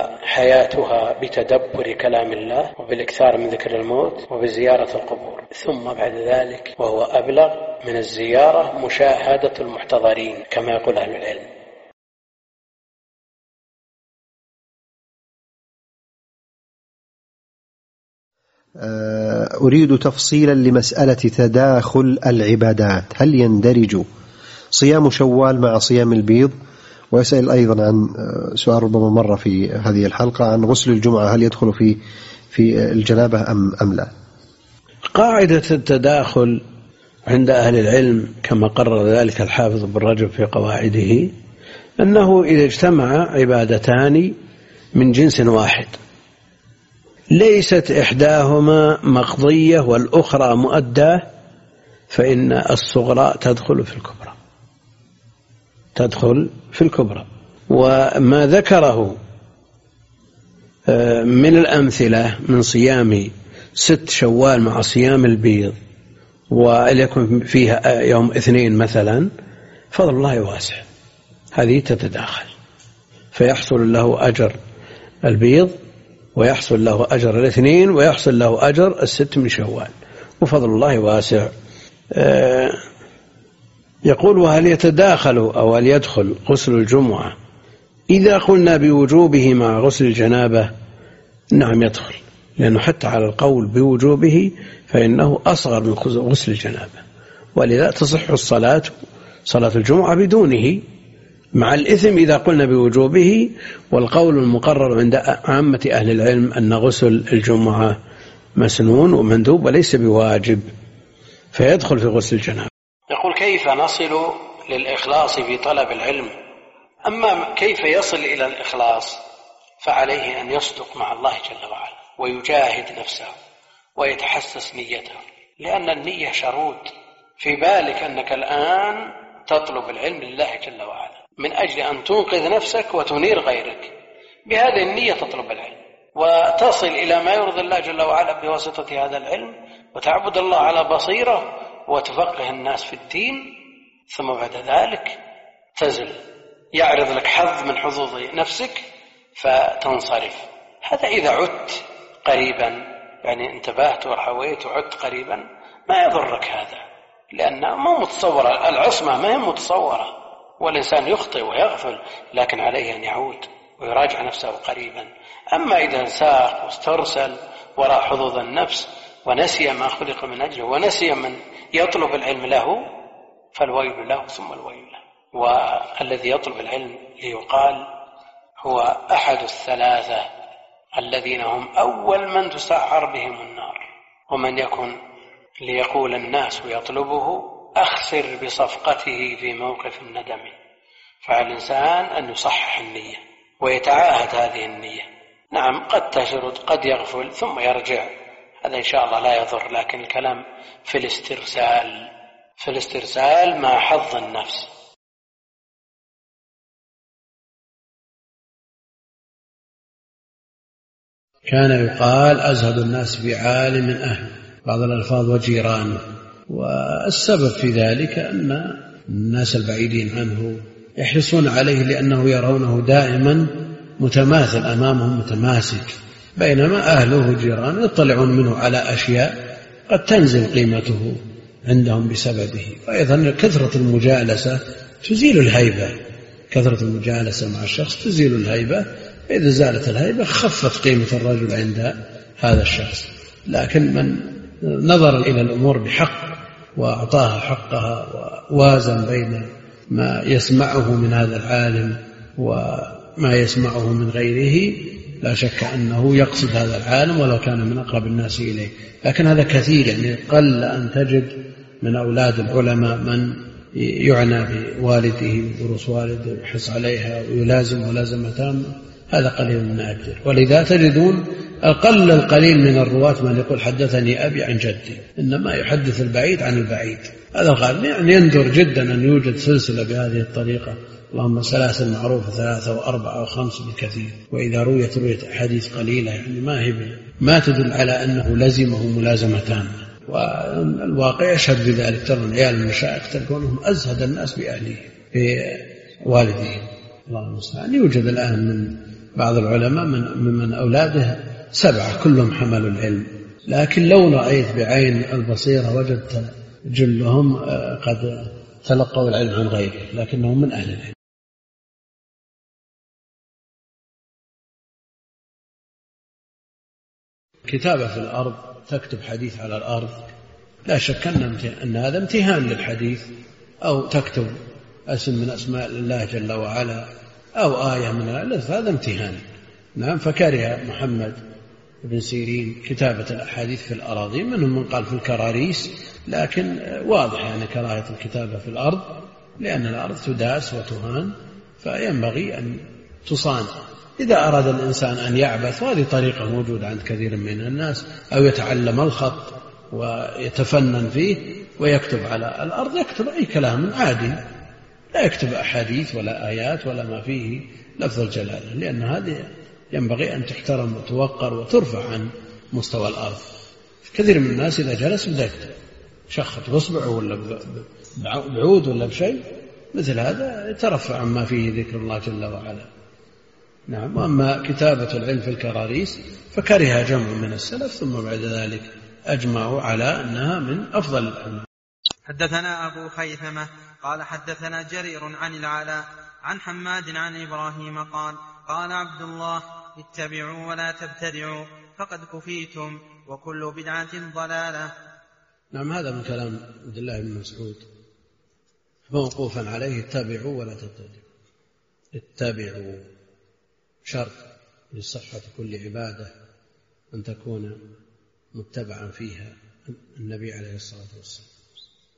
وحياتها بتدبر كلام الله وبالإكثار من ذكر الموت وبزيارة القبور. ثم بعد ذلك وهو أبلغ من الزيارة مشاهدة المحتضرين كما يقول أهل العلم. أريد تفصيلا لمسألة تداخل العبادات، هل يندرج صيام شوال مع صيام البيض؟ ويسأل أيضا عن سؤال ربما مر في هذه الحلقة عن غسل الجمعة، هل يدخل في في الجنابة أم أم لا؟ قاعدة التداخل عند أهل العلم كما قرر ذلك الحافظ ابن رجب في قواعده أنه إذا اجتمع عبادتان من جنس واحد ليست إحداهما مقضية والأخرى مؤداة فإن الصغرى تدخل في الكبرى، تدخل في الكبرى. وما ذكره من الأمثلة من صيام ست شوال مع صيام البيض وليكن فيها يوم اثنين مثلا، فضل الله واسع، هذه تتداخل فيحصل له أجر البيض ويحصل له أجر الاثنين ويحصل له أجر الست من شوال، وفضل الله واسع. يقول وهل يتداخل أو هل يدخل غسل الجمعة؟ إذا قلنا بوجوبه مع غسل الجنابة نعم يدخل، لأنه حتى على القول بوجوبه فإنه أصغر من غسل الجنابة، ولذا تصح الصلاة صلاة الجمعة بدونه مع الإثم إذا قلنا بوجوبه. والقول المقرر عند عامة أهل العلم أن غسل الجمعة مسنون ومندوب وليس بواجب، فيدخل في غسل الجنابة. يقول كيف نصل للإخلاص في طلب العلم. أما كيف يصل إلى الإخلاص فعليه أن يصدق مع الله جل وعلا ويجاهد نفسه ويتحسس نيته، لأن النية شرود. في بالك أنك الآن تطلب العلم لله جل وعلا من أجل أن تنقذ نفسك وتنير غيرك، بهذه النية تطلب العلم وتصل إلى ما يرضي الله جل وعلا بواسطة هذا العلم، وتعبد الله على بصيرة وتفقه الناس في الدين. ثم بعد ذلك تزل، يعرض لك حظ من حظوظ نفسك فتنصرف. هذا إذا عدت قريبا، يعني انتبهت وحويت وعدت قريبا، ما يضرك هذا، لأنه مو متصورة العصمة، ما هي متصورة، والإنسان يخطئ ويغفل، لكن عليه أن يعود ويراجع نفسه قريبا. أما إذا ساق واسترسل وراء حظوظ النفس ونسي ما خلق من أجله ونسي من يطلب العلم له فالويل له ثم الويل له. والذي يطلب العلم ليقال هو أحد الثلاثة الذين هم أول من تسعر بهم النار، ومن يكن ليقول الناس يطلبه أخسر بصفقته في موقف الندم. فعلى الإنسان أن يصحح النية ويتعاهد هذه النية. نعم قد تشرد قد يغفل ثم يرجع، هذا إن شاء الله لا يضر، لكن الكلام في الاسترسال، في الاسترسال مع حظ النفس. كان يقال أزهد الناس بعالم أهل، بعض الألفاظ وجيرانه، والسبب في ذلك أن الناس البعيدين عنه يحرصون عليه لأنه يرونه دائما متماثل أمامهم متماسك، بينما أهله وجيرانه يطلعون منه على أشياء قد تنزل قيمته عندهم بسببه. وأيضا كثرة المجالسة تزيل الهيبة، كثرة المجالسة مع الشخص تزيل الهيبة، إذا زالت الهيبة خفت قيمة الرجل عند هذا الشخص. لكن من نظر إلى الأمور بحق وأعطاها حقها ووازن بين ما يسمعه من هذا العالم وما يسمعه من غيره، لا شك أنه يقصد هذا العالم ولو كان من أقرب الناس إليه. لكن هذا كثير، يعني قل أن تجد من أولاد العلماء من يعنى بوالده ودروس والده ويحرص عليها ويلازم ملازمة تامة، هذا قليل من أجل. ولذا تجدون أقل القليل من الرواة من يقول حدثني أبي عن جدي، إنما يحدث البعيد عن البعيد، هذا الغالب. يعني يندر جدا أن يوجد سلسلة بهذه الطريقة، اللهم سلاسل معروفة ثلاثة وأربعة وخمس بالكثير، وإذا رويت رويت أحاديث قليلة، يعني ما هي ما تدل على أنه لزمه ملازمة تامة. والواقع يشهد بذلك. ترى عيال المشايخ تلقونهم أزهد الناس بأهله بوالديه، الله المستعان. يوجد الآن من بعض العلماء من ممن أولاده سبعة كلهم حملوا العلم، لكن لو رأيت بعين البصيرة وجدت جلهم قد تلقوا العلم عن غيره، لكنهم من أهل العلم. كتابة في الأرض، تكتب حديث على الأرض، لا شك أن هذا امتهان للحديث، أو تكتب اسم من أسماء الله جل وعلا أو آية من الألف، هذا امتهان. نعم. فكره محمد بن سيرين كتابة الأحاديث في الأراضي، منهم من قال في الكراريس، لكن واضح يعني كراهة الكتابة في الأرض، لأن الأرض تداس وتهان، فينبغي أن تصان. إذا أراد الإنسان أن يعبث، وهذه طريقة موجودة عند كثير من الناس، أو يتعلم الخط ويتفنن فيه ويكتب على الأرض، يكتب أي كلام عادي، لا يكتب أحاديث ولا آيات ولا ما فيه لفظ الجلالة، لأن هذه ينبغي أن تحترم وتوقر وترفع عن مستوى الأرض. كثير من الناس إذا جلس بدأ شخط بصبعه ولا بعود ولا بشيء مثل هذا، يترفع عما فيه ذكر الله جل وعلا. نعم. وأما كتابة العلم في الكراريس فكرها جمع من السلف، ثم بعد ذلك أجمعوا على أنها من أفضل الأعمال. حدثنا أبو خيثمة قال حدثنا جرير عن العلاء عن حماد عن إبراهيم قال قال عبد الله اتبعوا ولا تبتدعوا فقد كفيتم وكل بدعة ضلالة. نعم. هذا من كلام عبد الله بن مسعود موقوفا عليه: اتبعوا ولا تبتدعوا. اتبعوا شرط لصحة كل عبادة أن تكون متبعا فيها النبي عليه الصلاة والسلام،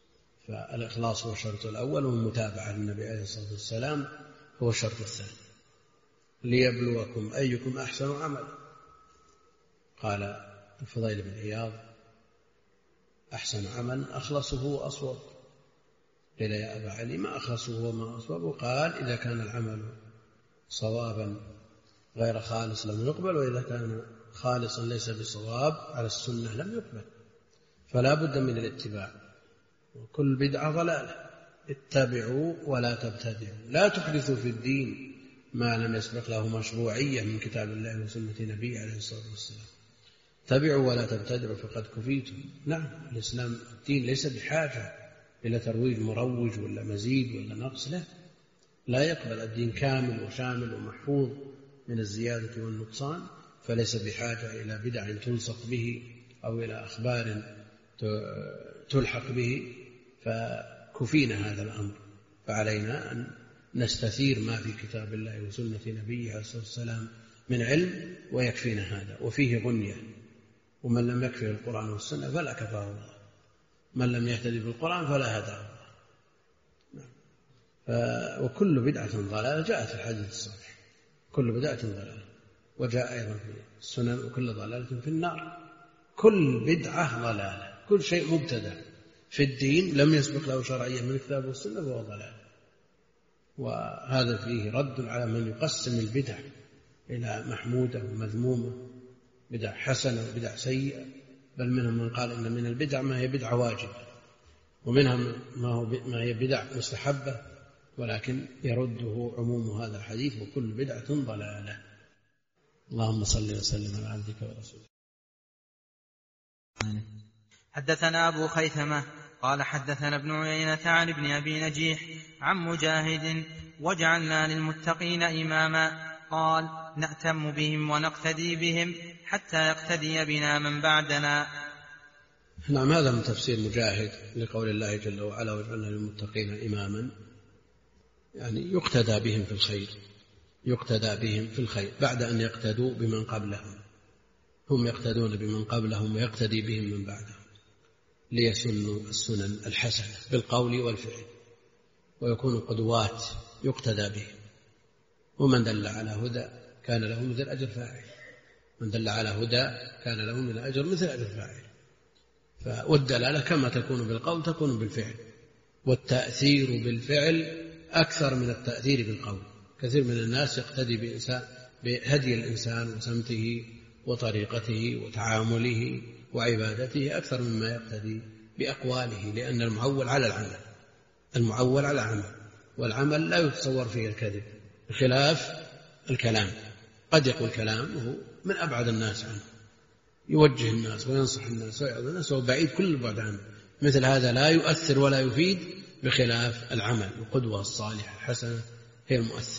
فالإخلاص هو الشرط الأول، والمتابعة للنبي عليه الصلاة والسلام هو الشرط الثاني. ليبلوكم أيكم أحسن عملا. قال الفضيل بن عياض: أحسن عملا أخلصه وأصوب. قيل: يا أبا علي ما أخلصه وما أصوب؟ قال: إذا كان العمل صوابا غير خالص لم يقبل، وإذا كان خالصا ليس بصواب على السنة لم يقبل. فلا بد من الاتباع، وكل بدعة ضلالة. اتبعوا ولا تبتدعوا، لا تحدثوا في الدين ما لم يسبق له مشروعية من كتاب الله وسنة نبيه عليه الصلاة والسلام. اتبعوا ولا تبتدعوا فقد كفيتم. نعم، الإسلام الدين ليس بحاجة إلى ترويج مروج ولا مزيد ولا نقص، لا لا يقبل. الدين كامل وشامل ومحفوظ من الزيادة والنقصان، فليس بحاجة إلى بدع تلصق به أو إلى أخبار تلحق به، فكفينا هذا الأمر. فعلينا أن نستثير ما في كتاب الله وسنة نبيه عليه الصلاة والسلام من علم، ويكفينا هذا، وفيه غنية. ومن لم يكفه القرآن والسنة فلا كفاه الله، من لم يهتدي بالقرآن فلا هداه الله. وكل بدعة ضلالة جاءت في الحديث الصحيح، كل بدعة ضلالة، وجاء أيضا في السنن: وكل ضلالة في النار. كل بدعة ضلالة، كل شيء مبتدع في الدين لم يسبق له شرعية من الكتاب والسنة فهو ضلال. وهذا فيه رد على من يقسم البدع إلى محمودة ومذمومة، بدع حسنة وبدع سيئة، بل منهم من قال إن من البدع ما هي بدعة واجبة، ومنها ما, هو ما هي بدع مستحبة، ولكن يرده عموم هذا الحديث: وكل بدعة ضلالة. اللهم صل وسلم على عبدك ورسولك. حدثنا أبو خيثمة قال حدثنا ابن عيينة عن ابن أبي نجيح عن مجاهد: وجعلنا للمتقين إماما. قال: نأتم بهم ونقتدي بهم حتى يقتدي بنا من بعدنا. نعم، هذا من تفسير مجاهد لقول الله جل وعلا: وجعلنا للمتقين إماما، يعني يقتدى بهم في الخير، يقتدى بهم في الخير بعد أن يقتدوا بمن قبلهم. هم يقتدون بمن قبلهم ويقتدي بهم من بعدهم، ليسنوا السنن الحسنة بالقول والفعل، ويكونوا قدوات يقتدى بهم. ومن دل على هدى كان له مثل أجر فاعل، من دل على هدى كان له من الأجر مثل أجر فاعل. والدلالة كما تكون بالقول تكون بالفعل، والتأثير بالفعل أكثر من التأثير بالقول. كثير من الناس يقتدي بهدي الإنسان وسمته وطريقته وتعامله وعبادته أكثر مما يقتدي بأقواله، لأن المعول على العمل، المعول على العمل، والعمل لا يتصور فيه الكذب، بخلاف الكلام. قد يقول كلام وهو من أبعد الناس عنه، يوجه الناس وينصح الناس ويعظ الناس وهو بعيد كل البعد عنه. مثل هذا لا يؤثر ولا يفيد، بخلاف العمل. القدوة الصالحة الحسنة هي المؤثر.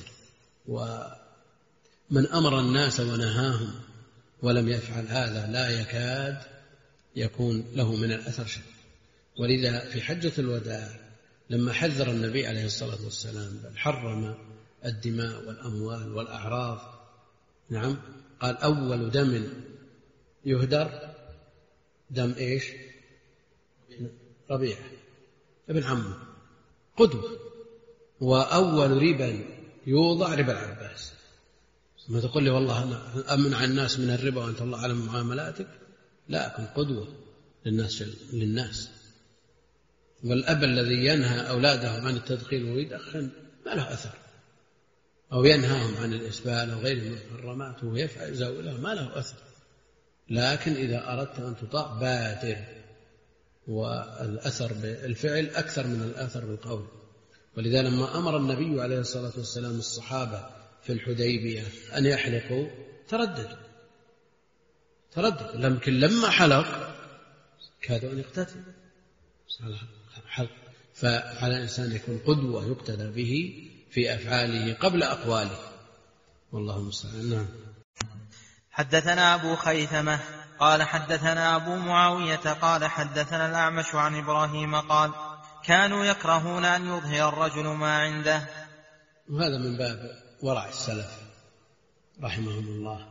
ومن أمر الناس ونهاهم ولم يفعل هذا لا يكاد يكون له من الأثر شيء. ولذا في حجة الوداع لما حذر النبي عليه الصلاة والسلام بل حرم الدماء والأموال والأعراض، نعم، قال: أول دم يهدر دم إيش؟ ربيعة ابن عمه، قدوة. وأول ربا يوضع ربا العباس. ما تقول لي والله أنا أمنع الناس من الربا وأنت الله أعلم معاملاتك، لا، أكن قدوة للناس للناس. والأب الذي ينهى أولاده عن التدخين ويدخن ما له أثر، أو ينهاهم عن الإسبال أو غير المحرمات وهو يفعل زاوله ما له أثر. لكن إذا أردت أن تطاع بادر، والأثر بالفعل أكثر من الأثر بالقول. ولذا لما أمر النبي عليه الصلاة والسلام الصحابة في الحديبية أن يحلقوا ترددوا ترددوا لكن لما حلق كادوا أن يقتتلوا حلق. فعلى الإنسان يكون قدوة يقتدى به في أفعاله قبل أقواله، والله المستعان. نعم. حدثنا أبو خيثمة قال حدثنا أبو معاوية قال حدثنا الأعمش عن إبراهيم قال: كانوا يكرهون أن يظهر الرجل ما عنده. وهذا من باب ورع السلف رحمهم الله،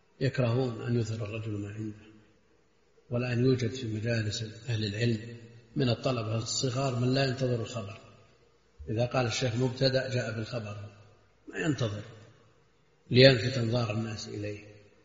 يكرهون أن يظهر الرجل ما عنده، ولا أن يوجد في مجالس أهل العلم من الطلبة الصغار من لا ينتظر الخبر، إذا قال الشيخ مبتدأ جاء بالخبر، ما ينتظر ليلفت انظار الناس إليه.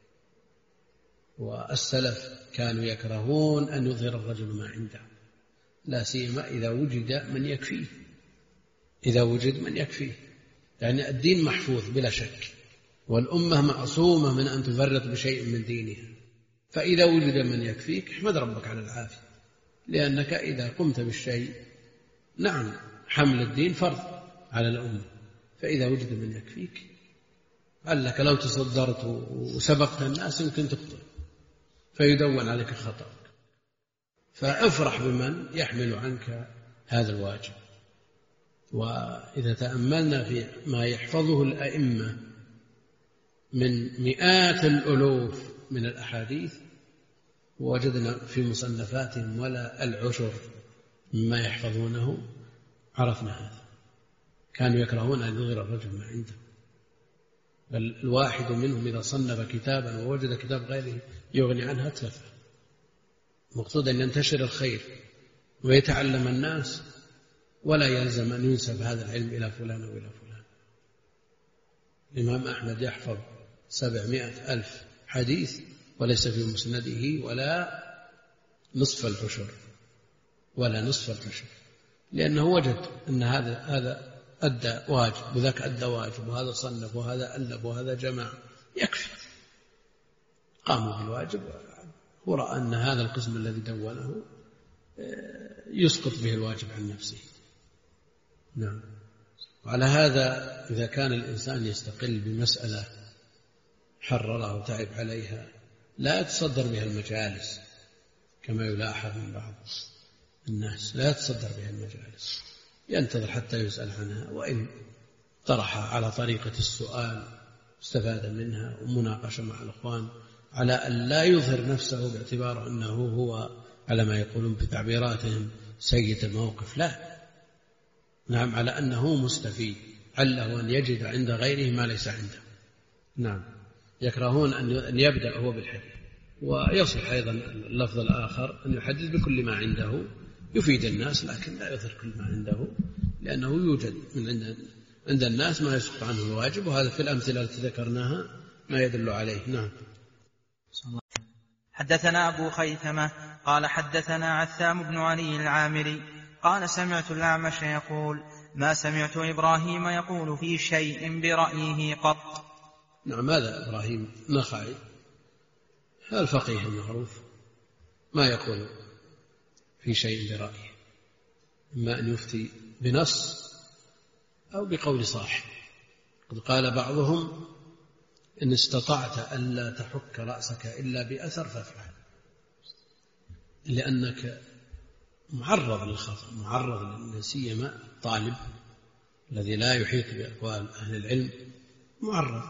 والسلف كانوا يكرهون أن يظهر الرجل ما عنده، لا سيما إذا وجد من يكفيه، إذا وجد من يكفيه، يعني الدين محفوظ بلا شك، والأمة معصومة من أن تفرط بشيء من دينها، فإذا وجد من يكفيك احمد ربك على العافية، لأنك إذا قمت بالشيء، نعم حمل الدين فرض على الأمة، فإذا وجد من يكفيك علك لو تصدرت وسبقت الناس يمكن تخطئ فيدون عليك خطأك، فافرح بمن يحمل عنك هذا الواجب. وإذا تأملنا في ما يحفظه الأئمة من مئات الألوف من الأحاديث وجدنا في مصنفاتهم ولا العشر مما يحفظونه، عرفنا هذا. كانوا يكرهون أن يظهر الرجل ما عنده، بل الواحد منهم إذا صنف كتابا ووجد كتاب غيره يغني عنها تلفه. مقصود أن ينتشر الخير ويتعلم الناس، ولا يلزم أن ينسب هذا العلم إلى فلان وإلى فلان. الإمام أحمد يحفظ سبعمائة ألف حديث وليس في مسنده ولا نصف العشر ولا نصف العشر، لأنه وجد أن هذا هذا أدى واجب وذاك أدى واجب، وهذا صنف وهذا ألف وهذا جمع، يكفي، قاموا بالواجب. هو رأى أن هذا القسم الذي دونه يسقط به الواجب عن نفسه. نعم. وعلى هذا إذا كان الإنسان يستقل بمسألة حررها وتعب عليها لا يتصدر بها المجالس، كما يلاحظ من بعض الناس لا يتصدر بها المجالس، ينتظر حتى يسأل عنها، وإن طرح على طريقة السؤال استفاد منها ومناقشة مع الأخوان على أن لا يظهر نفسه باعتباره أنه هو على ما يقولون بتعبيراتهم سيد الموقف، لا، نعم، على أنه مستفيد، عله أن يجد عند غيره ما ليس عنده. نعم. يكرهون أن يبدأ هو بالحديث، ويصح أيضا اللفظ الآخر أن يحدث بكل ما عنده يفيد الناس، لكن لا يظهر كل ما عنده، لأنه يوجد من عند عند الناس ما يسقط عنه الواجب، وهذا في الأمثلة التي ذكرناها ما يدل عليه. نعم. حدثنا أبو خيثمة قال حدثنا عثام بن علي العامري قال سمعت الأعمش يقول ما سمعت إبراهيم يقول في شيء برأيه قط. نعم. هذا إبراهيم نخعي الفقيه المعروف ما يقول في شيء برأيه، إما أن يفتي بنص أو بقول صاحب. قد قال بعضهم إن استطعت ألا تحك رأسك إلا بأثر فافعل، لأنك معرض للخطأ، معرض لا سيما الطالب الذي لا يحيط بأقوال أهل العلم معرض،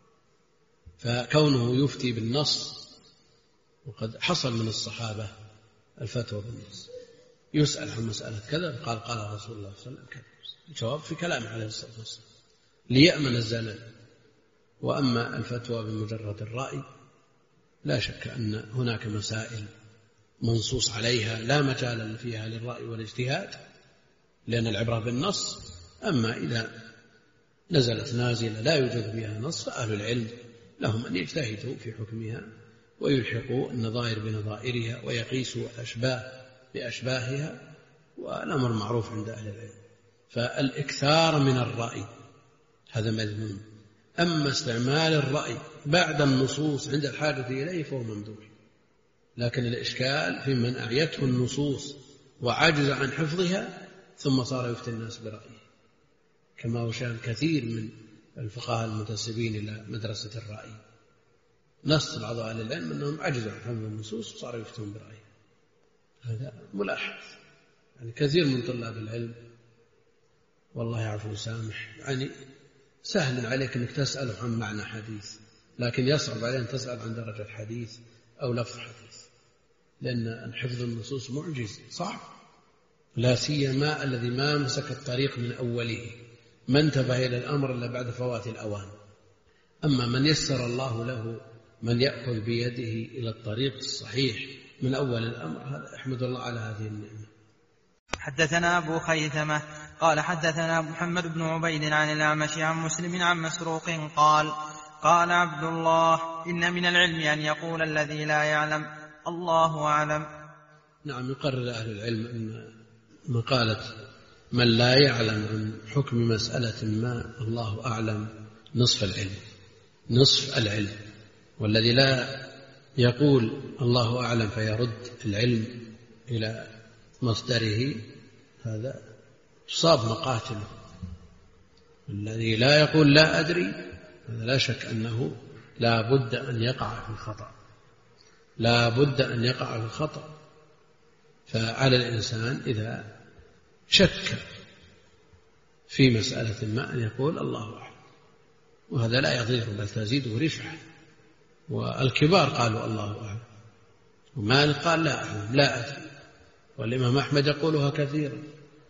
فكونه يفتي بالنص، وقد حصل من الصحابة الفتوى بالنص، يسأل عن مسألة كذا قال قال رسول الله صلى الله عليه وسلم كذا، الجواب في كلام عليه الصلاة والسلام ليأمن الزلل. وأما الفتوى بمجرد الرأي لا شك أن هناك مسائل منصوص عليها لا مجال فيها للرأي والاجتهاد، لأن العبرة بالنص. أما إذا نزلت نازلة لا يوجد فيها نص فأهل العلم لهم أن يجتهدوا في حكمها ويلحقوا النظائر بنظائرها ويقيسوا الأشباه بأشباهها، والأمر معروف عند أهل العلم. فالإكثار من الرأي هذا مذموم، أما استعمال الرأي بعد النصوص عند الحاجة إليه فهو ممدوح. لكن الإشكال في من أعيته النصوص وعجز عن حفظها ثم صار يفتي الناس برأيه، كما هو شأن كثير من الفقهاء المنتسبين إلى مدرسة الرأي. نص بعض أهل العلم أنهم عجزوا عن حفظ النصوص وصاروا يفتون برأيه، هذا ملاحظ. يعني كثير من طلاب العلم والله يعفو ويسامح، يعني سهل عليك أنك تسأل عن معنى حديث، لكن يصعب عليك أن تسأل عن درجة حديث أو لفظ حديث، لأن حفظ النصوص معجز صعب، لا سيما الذي ما مسك الطريق من أوله، ما انتبه إلى الأمر إلا بعد فوات الأوان. أما من يسر الله له من يأخذ بيده إلى الطريق الصحيح من أول الأمر، هذا أحمد الله على هذه النعمة. حدثنا أبو خيثمة قال حدثنا محمد بن عبيد عن الأعمش عن مسلم عن مسروق قال قال عبد الله إن من العلم أن يقول الذي لا يعلم الله أعلم. نعم، يقرر أهل العلم أن مقالة من لا يعلم عن حكم مسألة ما الله أعلم نصف العلم، نصف العلم. والذي لا يقول الله أعلم فيرد العلم إلى مصدره هذا تصاب مقاتله. الذي لا يقول لا أدري هذا لا شك أنه لا بد أن يقع في الخطأ، لا بد أن يقع في الخطأ. فعلى الإنسان إذا شك في مسألة ما أن يقول الله أعلم، وهذا لا يضير بل تزيده رفعة. والكبار قالوا الله أعلم، ومالك قال لا أعلم لا أدري، والإمام أحمد يقولها كثيرا.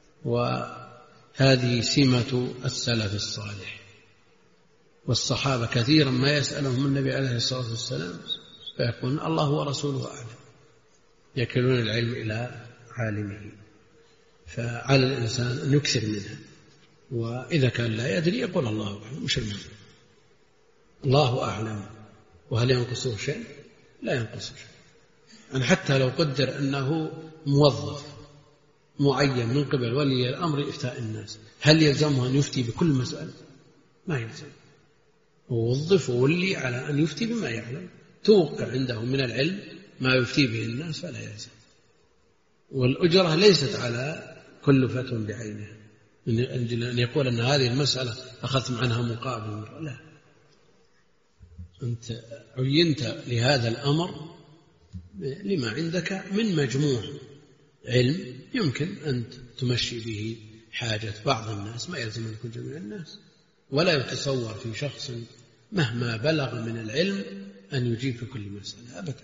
وهذه سمة السلف الصالح، والصحابة كثيرا ما يسألهم النبي عليه الصلاة والسلام فيقول الله ورسوله أعلم، يكلون العلم إلى عالمه. فعلى الإنسان أن يكثر منها، وإذا كان لا يدري يقول الله أعلم، مش المهم الله أعلم. وهل ينقصه شيء؟ لا ينقصه شيء. يعني حتى لو قدر أنه موظف معين من قبل ولي الأمر إفتاء الناس، هل يلزمه أن يفتي بكل مسألة؟ ما يلزم. ووظف وولي على أن يفتي بما يعلم، توقع عنده من العلم ما يفتي به الناس فلا يلزم. والأجرة ليست على كل فتوى بعينها، أن يقول أن هذه المسألة أخذت عنها مقابل، لا، أنت عينت لهذا الأمر لما عندك من مجموع علم يمكن أن تمشي به حاجة بعض الناس، ما يلزم أن يكون جميع الناس. ولا يتصور في شخص مهما بلغ من العلم أن يجيب في كل مسألة أبدا.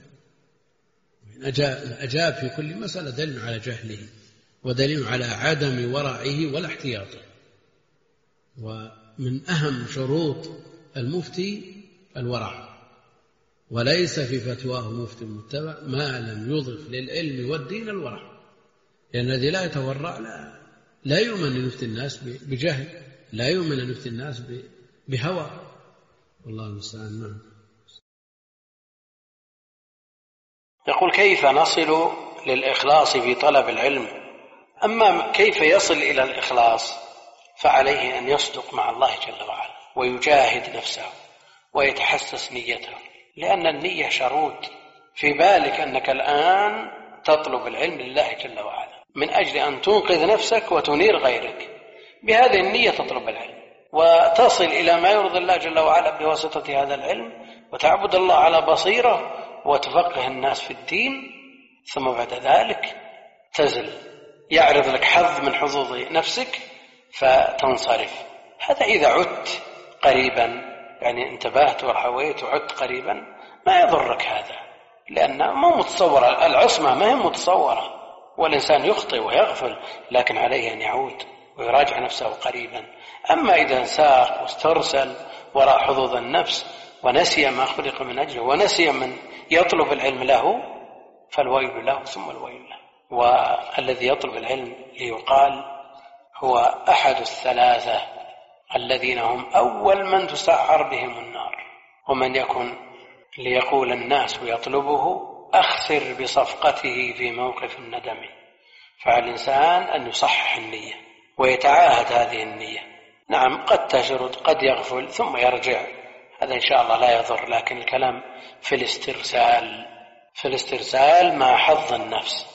أجاب في كل مسألة دليل على جهله، ودليل على عدم ورعه ولا احتياطه. ومن أهم شروط المفتي الورع، وليس في فتواه مفتي متبع ما لم يضف للعلم والدين الورع. لأن الذي لا يتورع لا, لا يؤمن أن يفتي الناس بجهل، لا يؤمن أن يفتي الناس بهوى، والله المستعان. نعم. يقول كيف نصل للإخلاص في طلب العلم؟ أما كيف يصل إلى الإخلاص فعليه أن يصدق مع الله جل وعلا ويجاهد نفسه ويتحسس نيته، لأن النية شروط. في بالك أنك الآن تطلب العلم لله جل وعلا من أجل أن تنقذ نفسك وتنير غيرك، بهذه النية تطلب العلم وتصل إلى ما يرضي الله جل وعلا بواسطة هذا العلم، وتعبد الله على بصيرة وتفقه الناس في الدين. ثم بعد ذلك تزل، يعرض لك حظ من حظوظ نفسك فتنصرف. هذا إذا عدت قريبا، يعني انتبهت وحويت وعدت قريبا، ما يضرك هذا، لأنه ما متصورة العصمة، ما هي متصورة، والإنسان يخطئ ويغفل، لكن عليه أن يعود ويراجع نفسه قريبا. أما إذا ساق واسترسل وراء حظوظ النفس ونسي ما خلق من أجله ونسي من يطلب العلم له فالويل له ثم الويل له. والذي يطلب العلم ليقال هو أحد الثلاثة الذين هم أول من تسعر بهم النار. ومن يكن ليقول الناس ويطلبه أخسر بصفقته في موقف الندم. فعلى الإنسان أن يصحح النية ويتعاهد هذه النية. نعم قد تشرد قد يغفل ثم يرجع، هذا إن شاء الله لا يضر، لكن الكلام في الاسترسال في الاسترسال مع حظ النفس.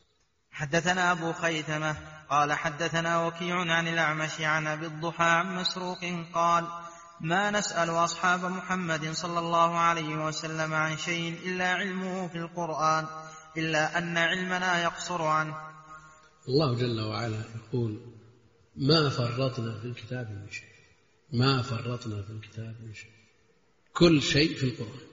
حدثنا أبو خيثمة قال حدثنا وكيع عن الأعمش عن أبي الضحى عن مسروق قال ما نسأل أصحاب محمد صلى الله عليه وسلم عن شيء إلا علمه في القرآن، إلا أن علمنا يقصر عنه. الله جل وعلا يقول ما فرطنا في الكتاب من شيء، ما فرطنا في الكتاب من شيء، كل شيء في القرآن،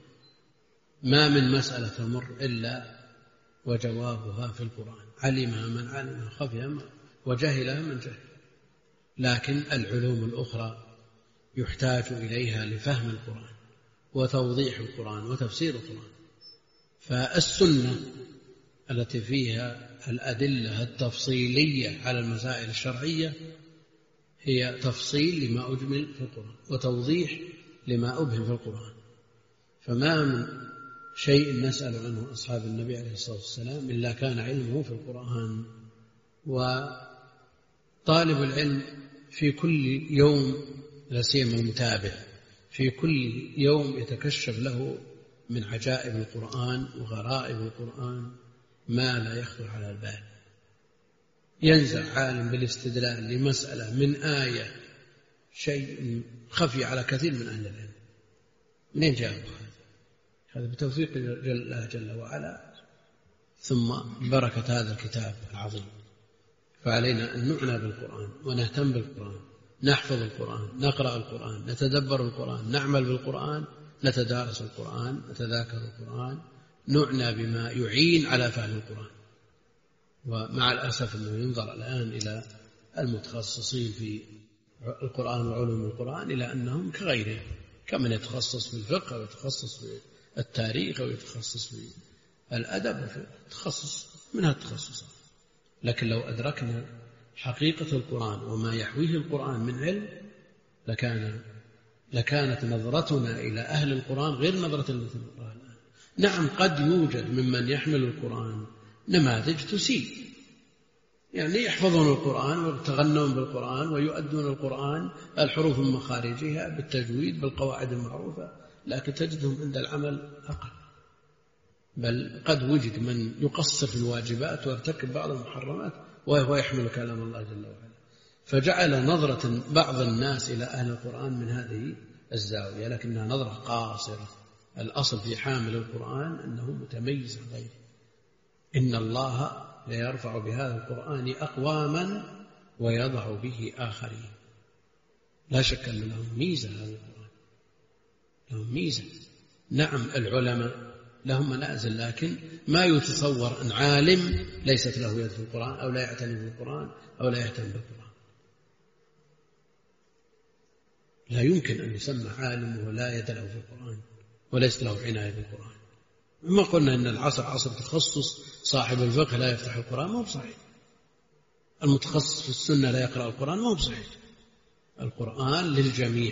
ما من مسألة تمر إلا وجوابها في القرآن، علمها من علمها، خفيها وجهلها من جهل. لكن العلوم الأخرى يحتاج إليها لفهم القرآن وتوضيح القرآن وتفسير القرآن. فالسنة التي فيها الأدلة التفصيلية على المسائل الشرعية هي تفصيل لما أجمل في القرآن وتوضيح لما أبهم في القرآن. فما من شيء نسأل عنه أصحاب النبي عليه الصلاة والسلام إلا كان علمه في القرآن. وطالب العلم في كل يوم، لا سيما المتابع، في كل يوم يتكشف له من عجائب القرآن وغرائب القرآن ما لا يخطر على البال. ينزع عالم بالاستدلال لمسألة من آية شيء خفي على كثير من أهل العلم. منين جاء هذا؟ هذا بتوفيق الله جل وعلا، ثم بركة هذا الكتاب العظيم. فعلينا أن نعنى بالقرآن ونهتم بالقرآن، نحفظ القرآن، نقرأ القرآن، نتدبر القرآن، نعمل بالقرآن، نتدارس القرآن، نتذاكر القرآن، نعنى بما يعين على فهم القرآن. ومع الأسف أنه ينظر الآن إلى المتخصصين في القرآن وعلوم القرآن إلى أنهم كغيرهم، كمن يتخصص في الفقه ويتخصص في التاريخ ويتخصص في الأدب وفي تخصص من هالتخصصات. لكن لو أدركنا حقيقة القرآن وما يحويه القرآن من علم لكان لكانت نظرتنا إلى أهل القرآن غير نظرة التي نراها الآن. نعم، قد يوجد ممن يحمل القرآن نماذج تسيء، يعني يحفظون القرآن ويتغنون بالقرآن ويؤدون القرآن الحروف من مخارجها بالتجويد بالقواعد المعروفة، لكن تجدهم عند العمل أقل. بل قد وجد من يقصر في الواجبات ويرتكب بعض المحرمات وهو يحمل كلام الله جل وعلا. فجعل نظرة بعض الناس إلى أهل القرآن من هذه الزاوية، لكنها نظرة قاصرة. الأصل في حامل القرآن أنه متميز عن غيره. إن الله ليرفع بهذا القرآن أقواما ويضع به آخرين. لا شك أن لهم ميزة، هذا القرآن لهم ميزة. نعم، العلماء لهم منازل، لكن ما يتصور أن عالم ليست له يد في القرآن أو لا يعتني بالقرآن أو لا يهتم بالقرآن. لا يمكن أن يسمى عالم ولا يد له في القرآن وليس له عناية بالقرآن. ما قلنا أن العصر عصر تخصص، صاحب الفقه لا يفتح القرآن، ما هو صحيح. المتخصص في السنة لا يقرأ القرآن، ما هو صحيح. القرآن للجميع،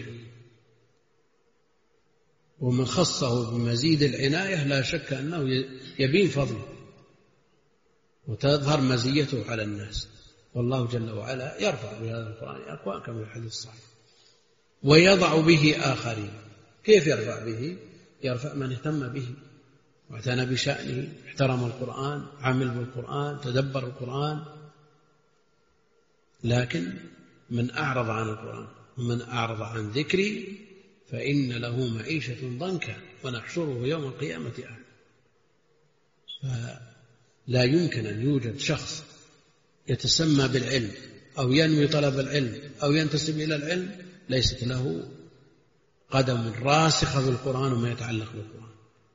ومن خصه بمزيد العناية لا شك أنه يبين فضله وتظهر مزيته على الناس. والله جل وعلا يرفع بهذا القرآن أقوام كما في الحديث الصحيح ويضع به آخرين. كيف يرفع به؟ يرفع من اهتم به واعتنى بشأنه، احترم القرآن، عمل بالقرآن، تدبر القرآن. لكن من أعرض عن القرآن ومن أعرض عن ذكري فإن له معيشة ضنكا ونحشره يوم القيامة أعمى. فلا يمكن أن يوجد شخص يتسمى بالعلم أو ينوي طلب العلم أو ينتسب إلى العلم ليست له قدم راسخة بالقرآن وما يتعلق بالقرآن.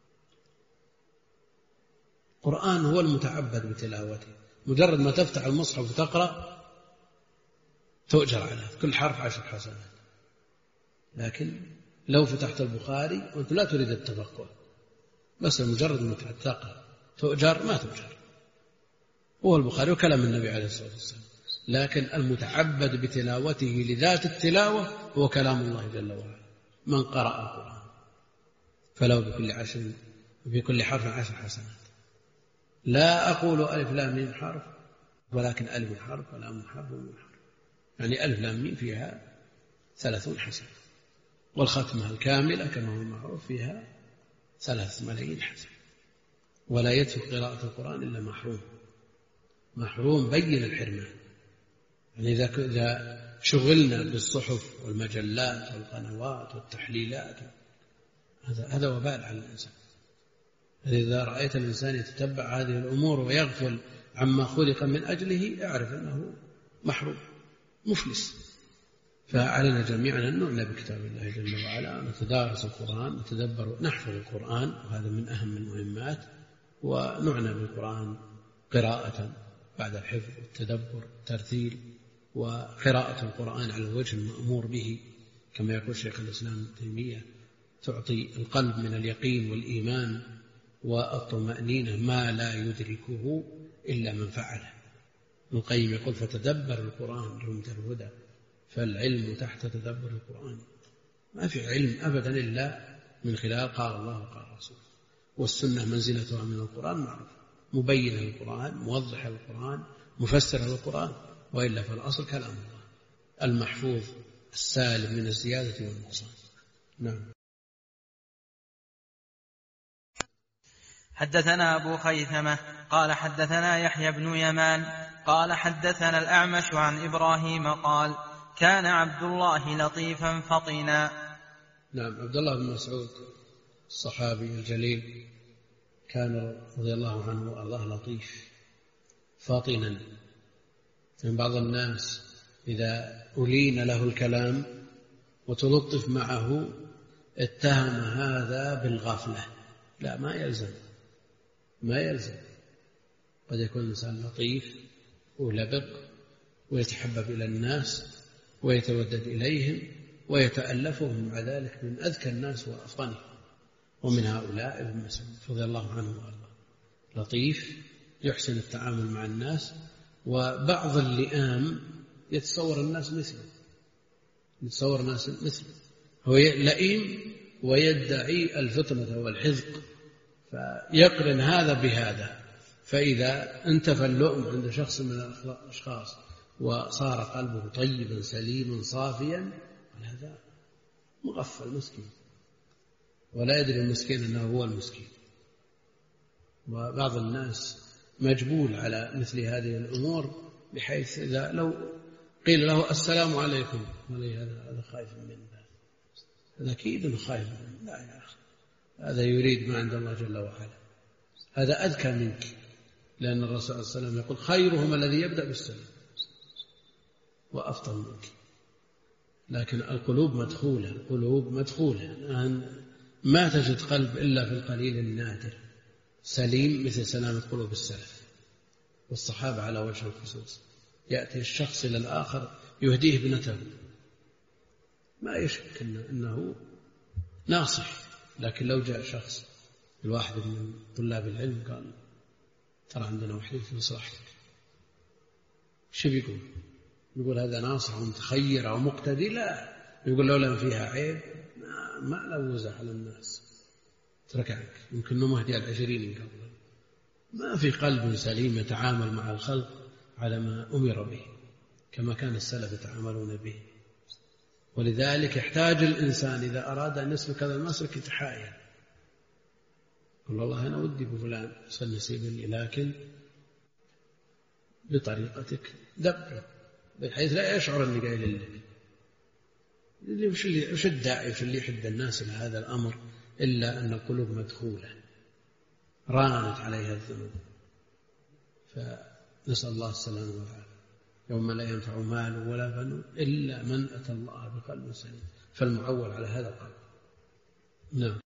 القرآن هو المتعبد بتلاوته، مجرد ما تفتح المصحف وتقرأ تؤجر على كل حرف عشر حسنات. لكن لو فتحت البخاري وأنت لا تريد التفقه، بس مجرد ما تقرأ تؤجر ما تؤجر. هو البخاري وكلام النبي عليه الصلاة والسلام، لكن المتعبد بتلاوته لذات التلاوة هو كلام الله جل وعلا. من قرأ القرآن فلو بكل عشر بكل حرف عشر حسنات. لا أقول ألف لام ميم حرف، ولكن ألف حرف ولام حرف وميم حرف، يعني ألف لام ميم فيها ثلاثون حسنة، والختمة الكاملة كما هو معروف فيها ثلاث ملايين حسنة. ولا يدفع قراءة القرآن إلا محروم، محروم بين الحرمان. يعني إذا شغلنا بالصحف والمجلات والقنوات والتحليلات هذا هذا وبال على الإنسان. إذا رأيت الإنسان يتتبع هذه الأمور ويغفل عما خلق من أجله اعرف أنه محروم مفلس. فعلينا جميعا أن نعنى بكتاب الله جل وعلا، نتدارس القرآن، نتدبر، نحفظ القرآن، وهذا من أهم المهمات. ونعنى بالقرآن قراءة بعد الحفظ والتدبر والترتيل، وقراءة القرآن على الوجه المأمور به كما يقول شيخ الإسلام ابن تيمية، تعطي القلب من اليقين والإيمان والطمأنينة ما لا يدركه إلا من فعله. ابن القيم يقول فتدبر القرآن رمت الهدى، فالعلم تحت تدبر القرآن. ما في علم أبدا إلا من خلال قال الله وقال الرسول، والسنة منزلتها من القرآن معروف، مبينة للقرآن، موضحة للقرآن، مفسرة للقرآن، وإلا فالأصل كلام الله المحفوظ السالم من الزيادة والنقصان. نعم. حدثنا أبو خيثمة قال حدثنا يحيى بن يمان قال حدثنا الأعمش عن إبراهيم قال كان عبد الله لطيفا فطنا. نعم. عبد الله بن مسعود الصحابي الجليل كان رضي الله عنه وأرضاه لطيف فاطنا. من بعض الناس إذا ألين له الكلام وتلطف معه اتهم هذا بالغفلة. لا، ما يلزم ما يلزم قد يكون الإنسان لطيف ولبق ويتحبب إلى الناس ويتودد إليهم ويتألفهم، مع ذلك من أذكى الناس وأفطنهم، ومن هؤلاء ابن مسعود رضي الله عنه وارضاه، لطيف يحسن التعامل مع الناس، وبعض اللئام يتصور الناس مثله يتصور الناس مثله هو لئيم ويدعي الفطنة والحذق، فيقرن هذا بهذا. فإذا انتفى اللؤم عند شخص من الأشخاص وصار قلبه طيبا سليما صافيا، هذا مغفل مسكين ولا يدري المسكين أنه هو المسكين. وبعض الناس مجبول على مثل هذه الأمور، بحيث إذا لو قيل له السلام عليكم هذا خايف منه، هذا أكيد خايف منه. لا يا أخي، هذا يريد ما عند الله جل وعلا، هذا أذكى منك، لأن الرسول صلى الله عليه وسلم يقول خيرهم الذي يبدأ بالسلام، وأفضل منك. لكن القلوب مدخولة القلوب مدخولة الآن ما تجد قلب إلا في القليل النادر سليم مثل سلامة قلوب السلف والصحابة على وجه الخصوص. يأتي الشخص إلى الآخر يهديه ابنته، ما يشك أنه ناصح، لكن لو جاء شخص الواحد من طلاب العلم قال ترى عندنا وحدة في مصلحتك، شو بيقول؟ يقول هذا ناصح ومتخير أو مقتدي؟ لا، يقول لولا فيها عيب ما لوزها على الناس، ترك عنك، يمكن أنه مهدي العشرين من قبل، ما في قلب سليم يتعامل مع الخلق على ما أمر به كما كان السلف يتعاملون به. ولذلك يحتاج الإنسان إذا أراد أن يسلك هذا المسلك يتحايل، يقول والله أنا ودي بفلان يصل نسيبني، لكن بطريقتك دبر، بحيث لا يشعر أني قايل لك. وش اللي وش الداعي وش اللي يحب الناس إلى هذا الأمر إلا أن القلوب مدخولة رانت عليها الذنوب. فنسأل الله السلامة والعافية، يوم لا ينفع مال ولا بنون إلا من أتى الله بقلب سليم، فالمعول على هذا القلب. نعم.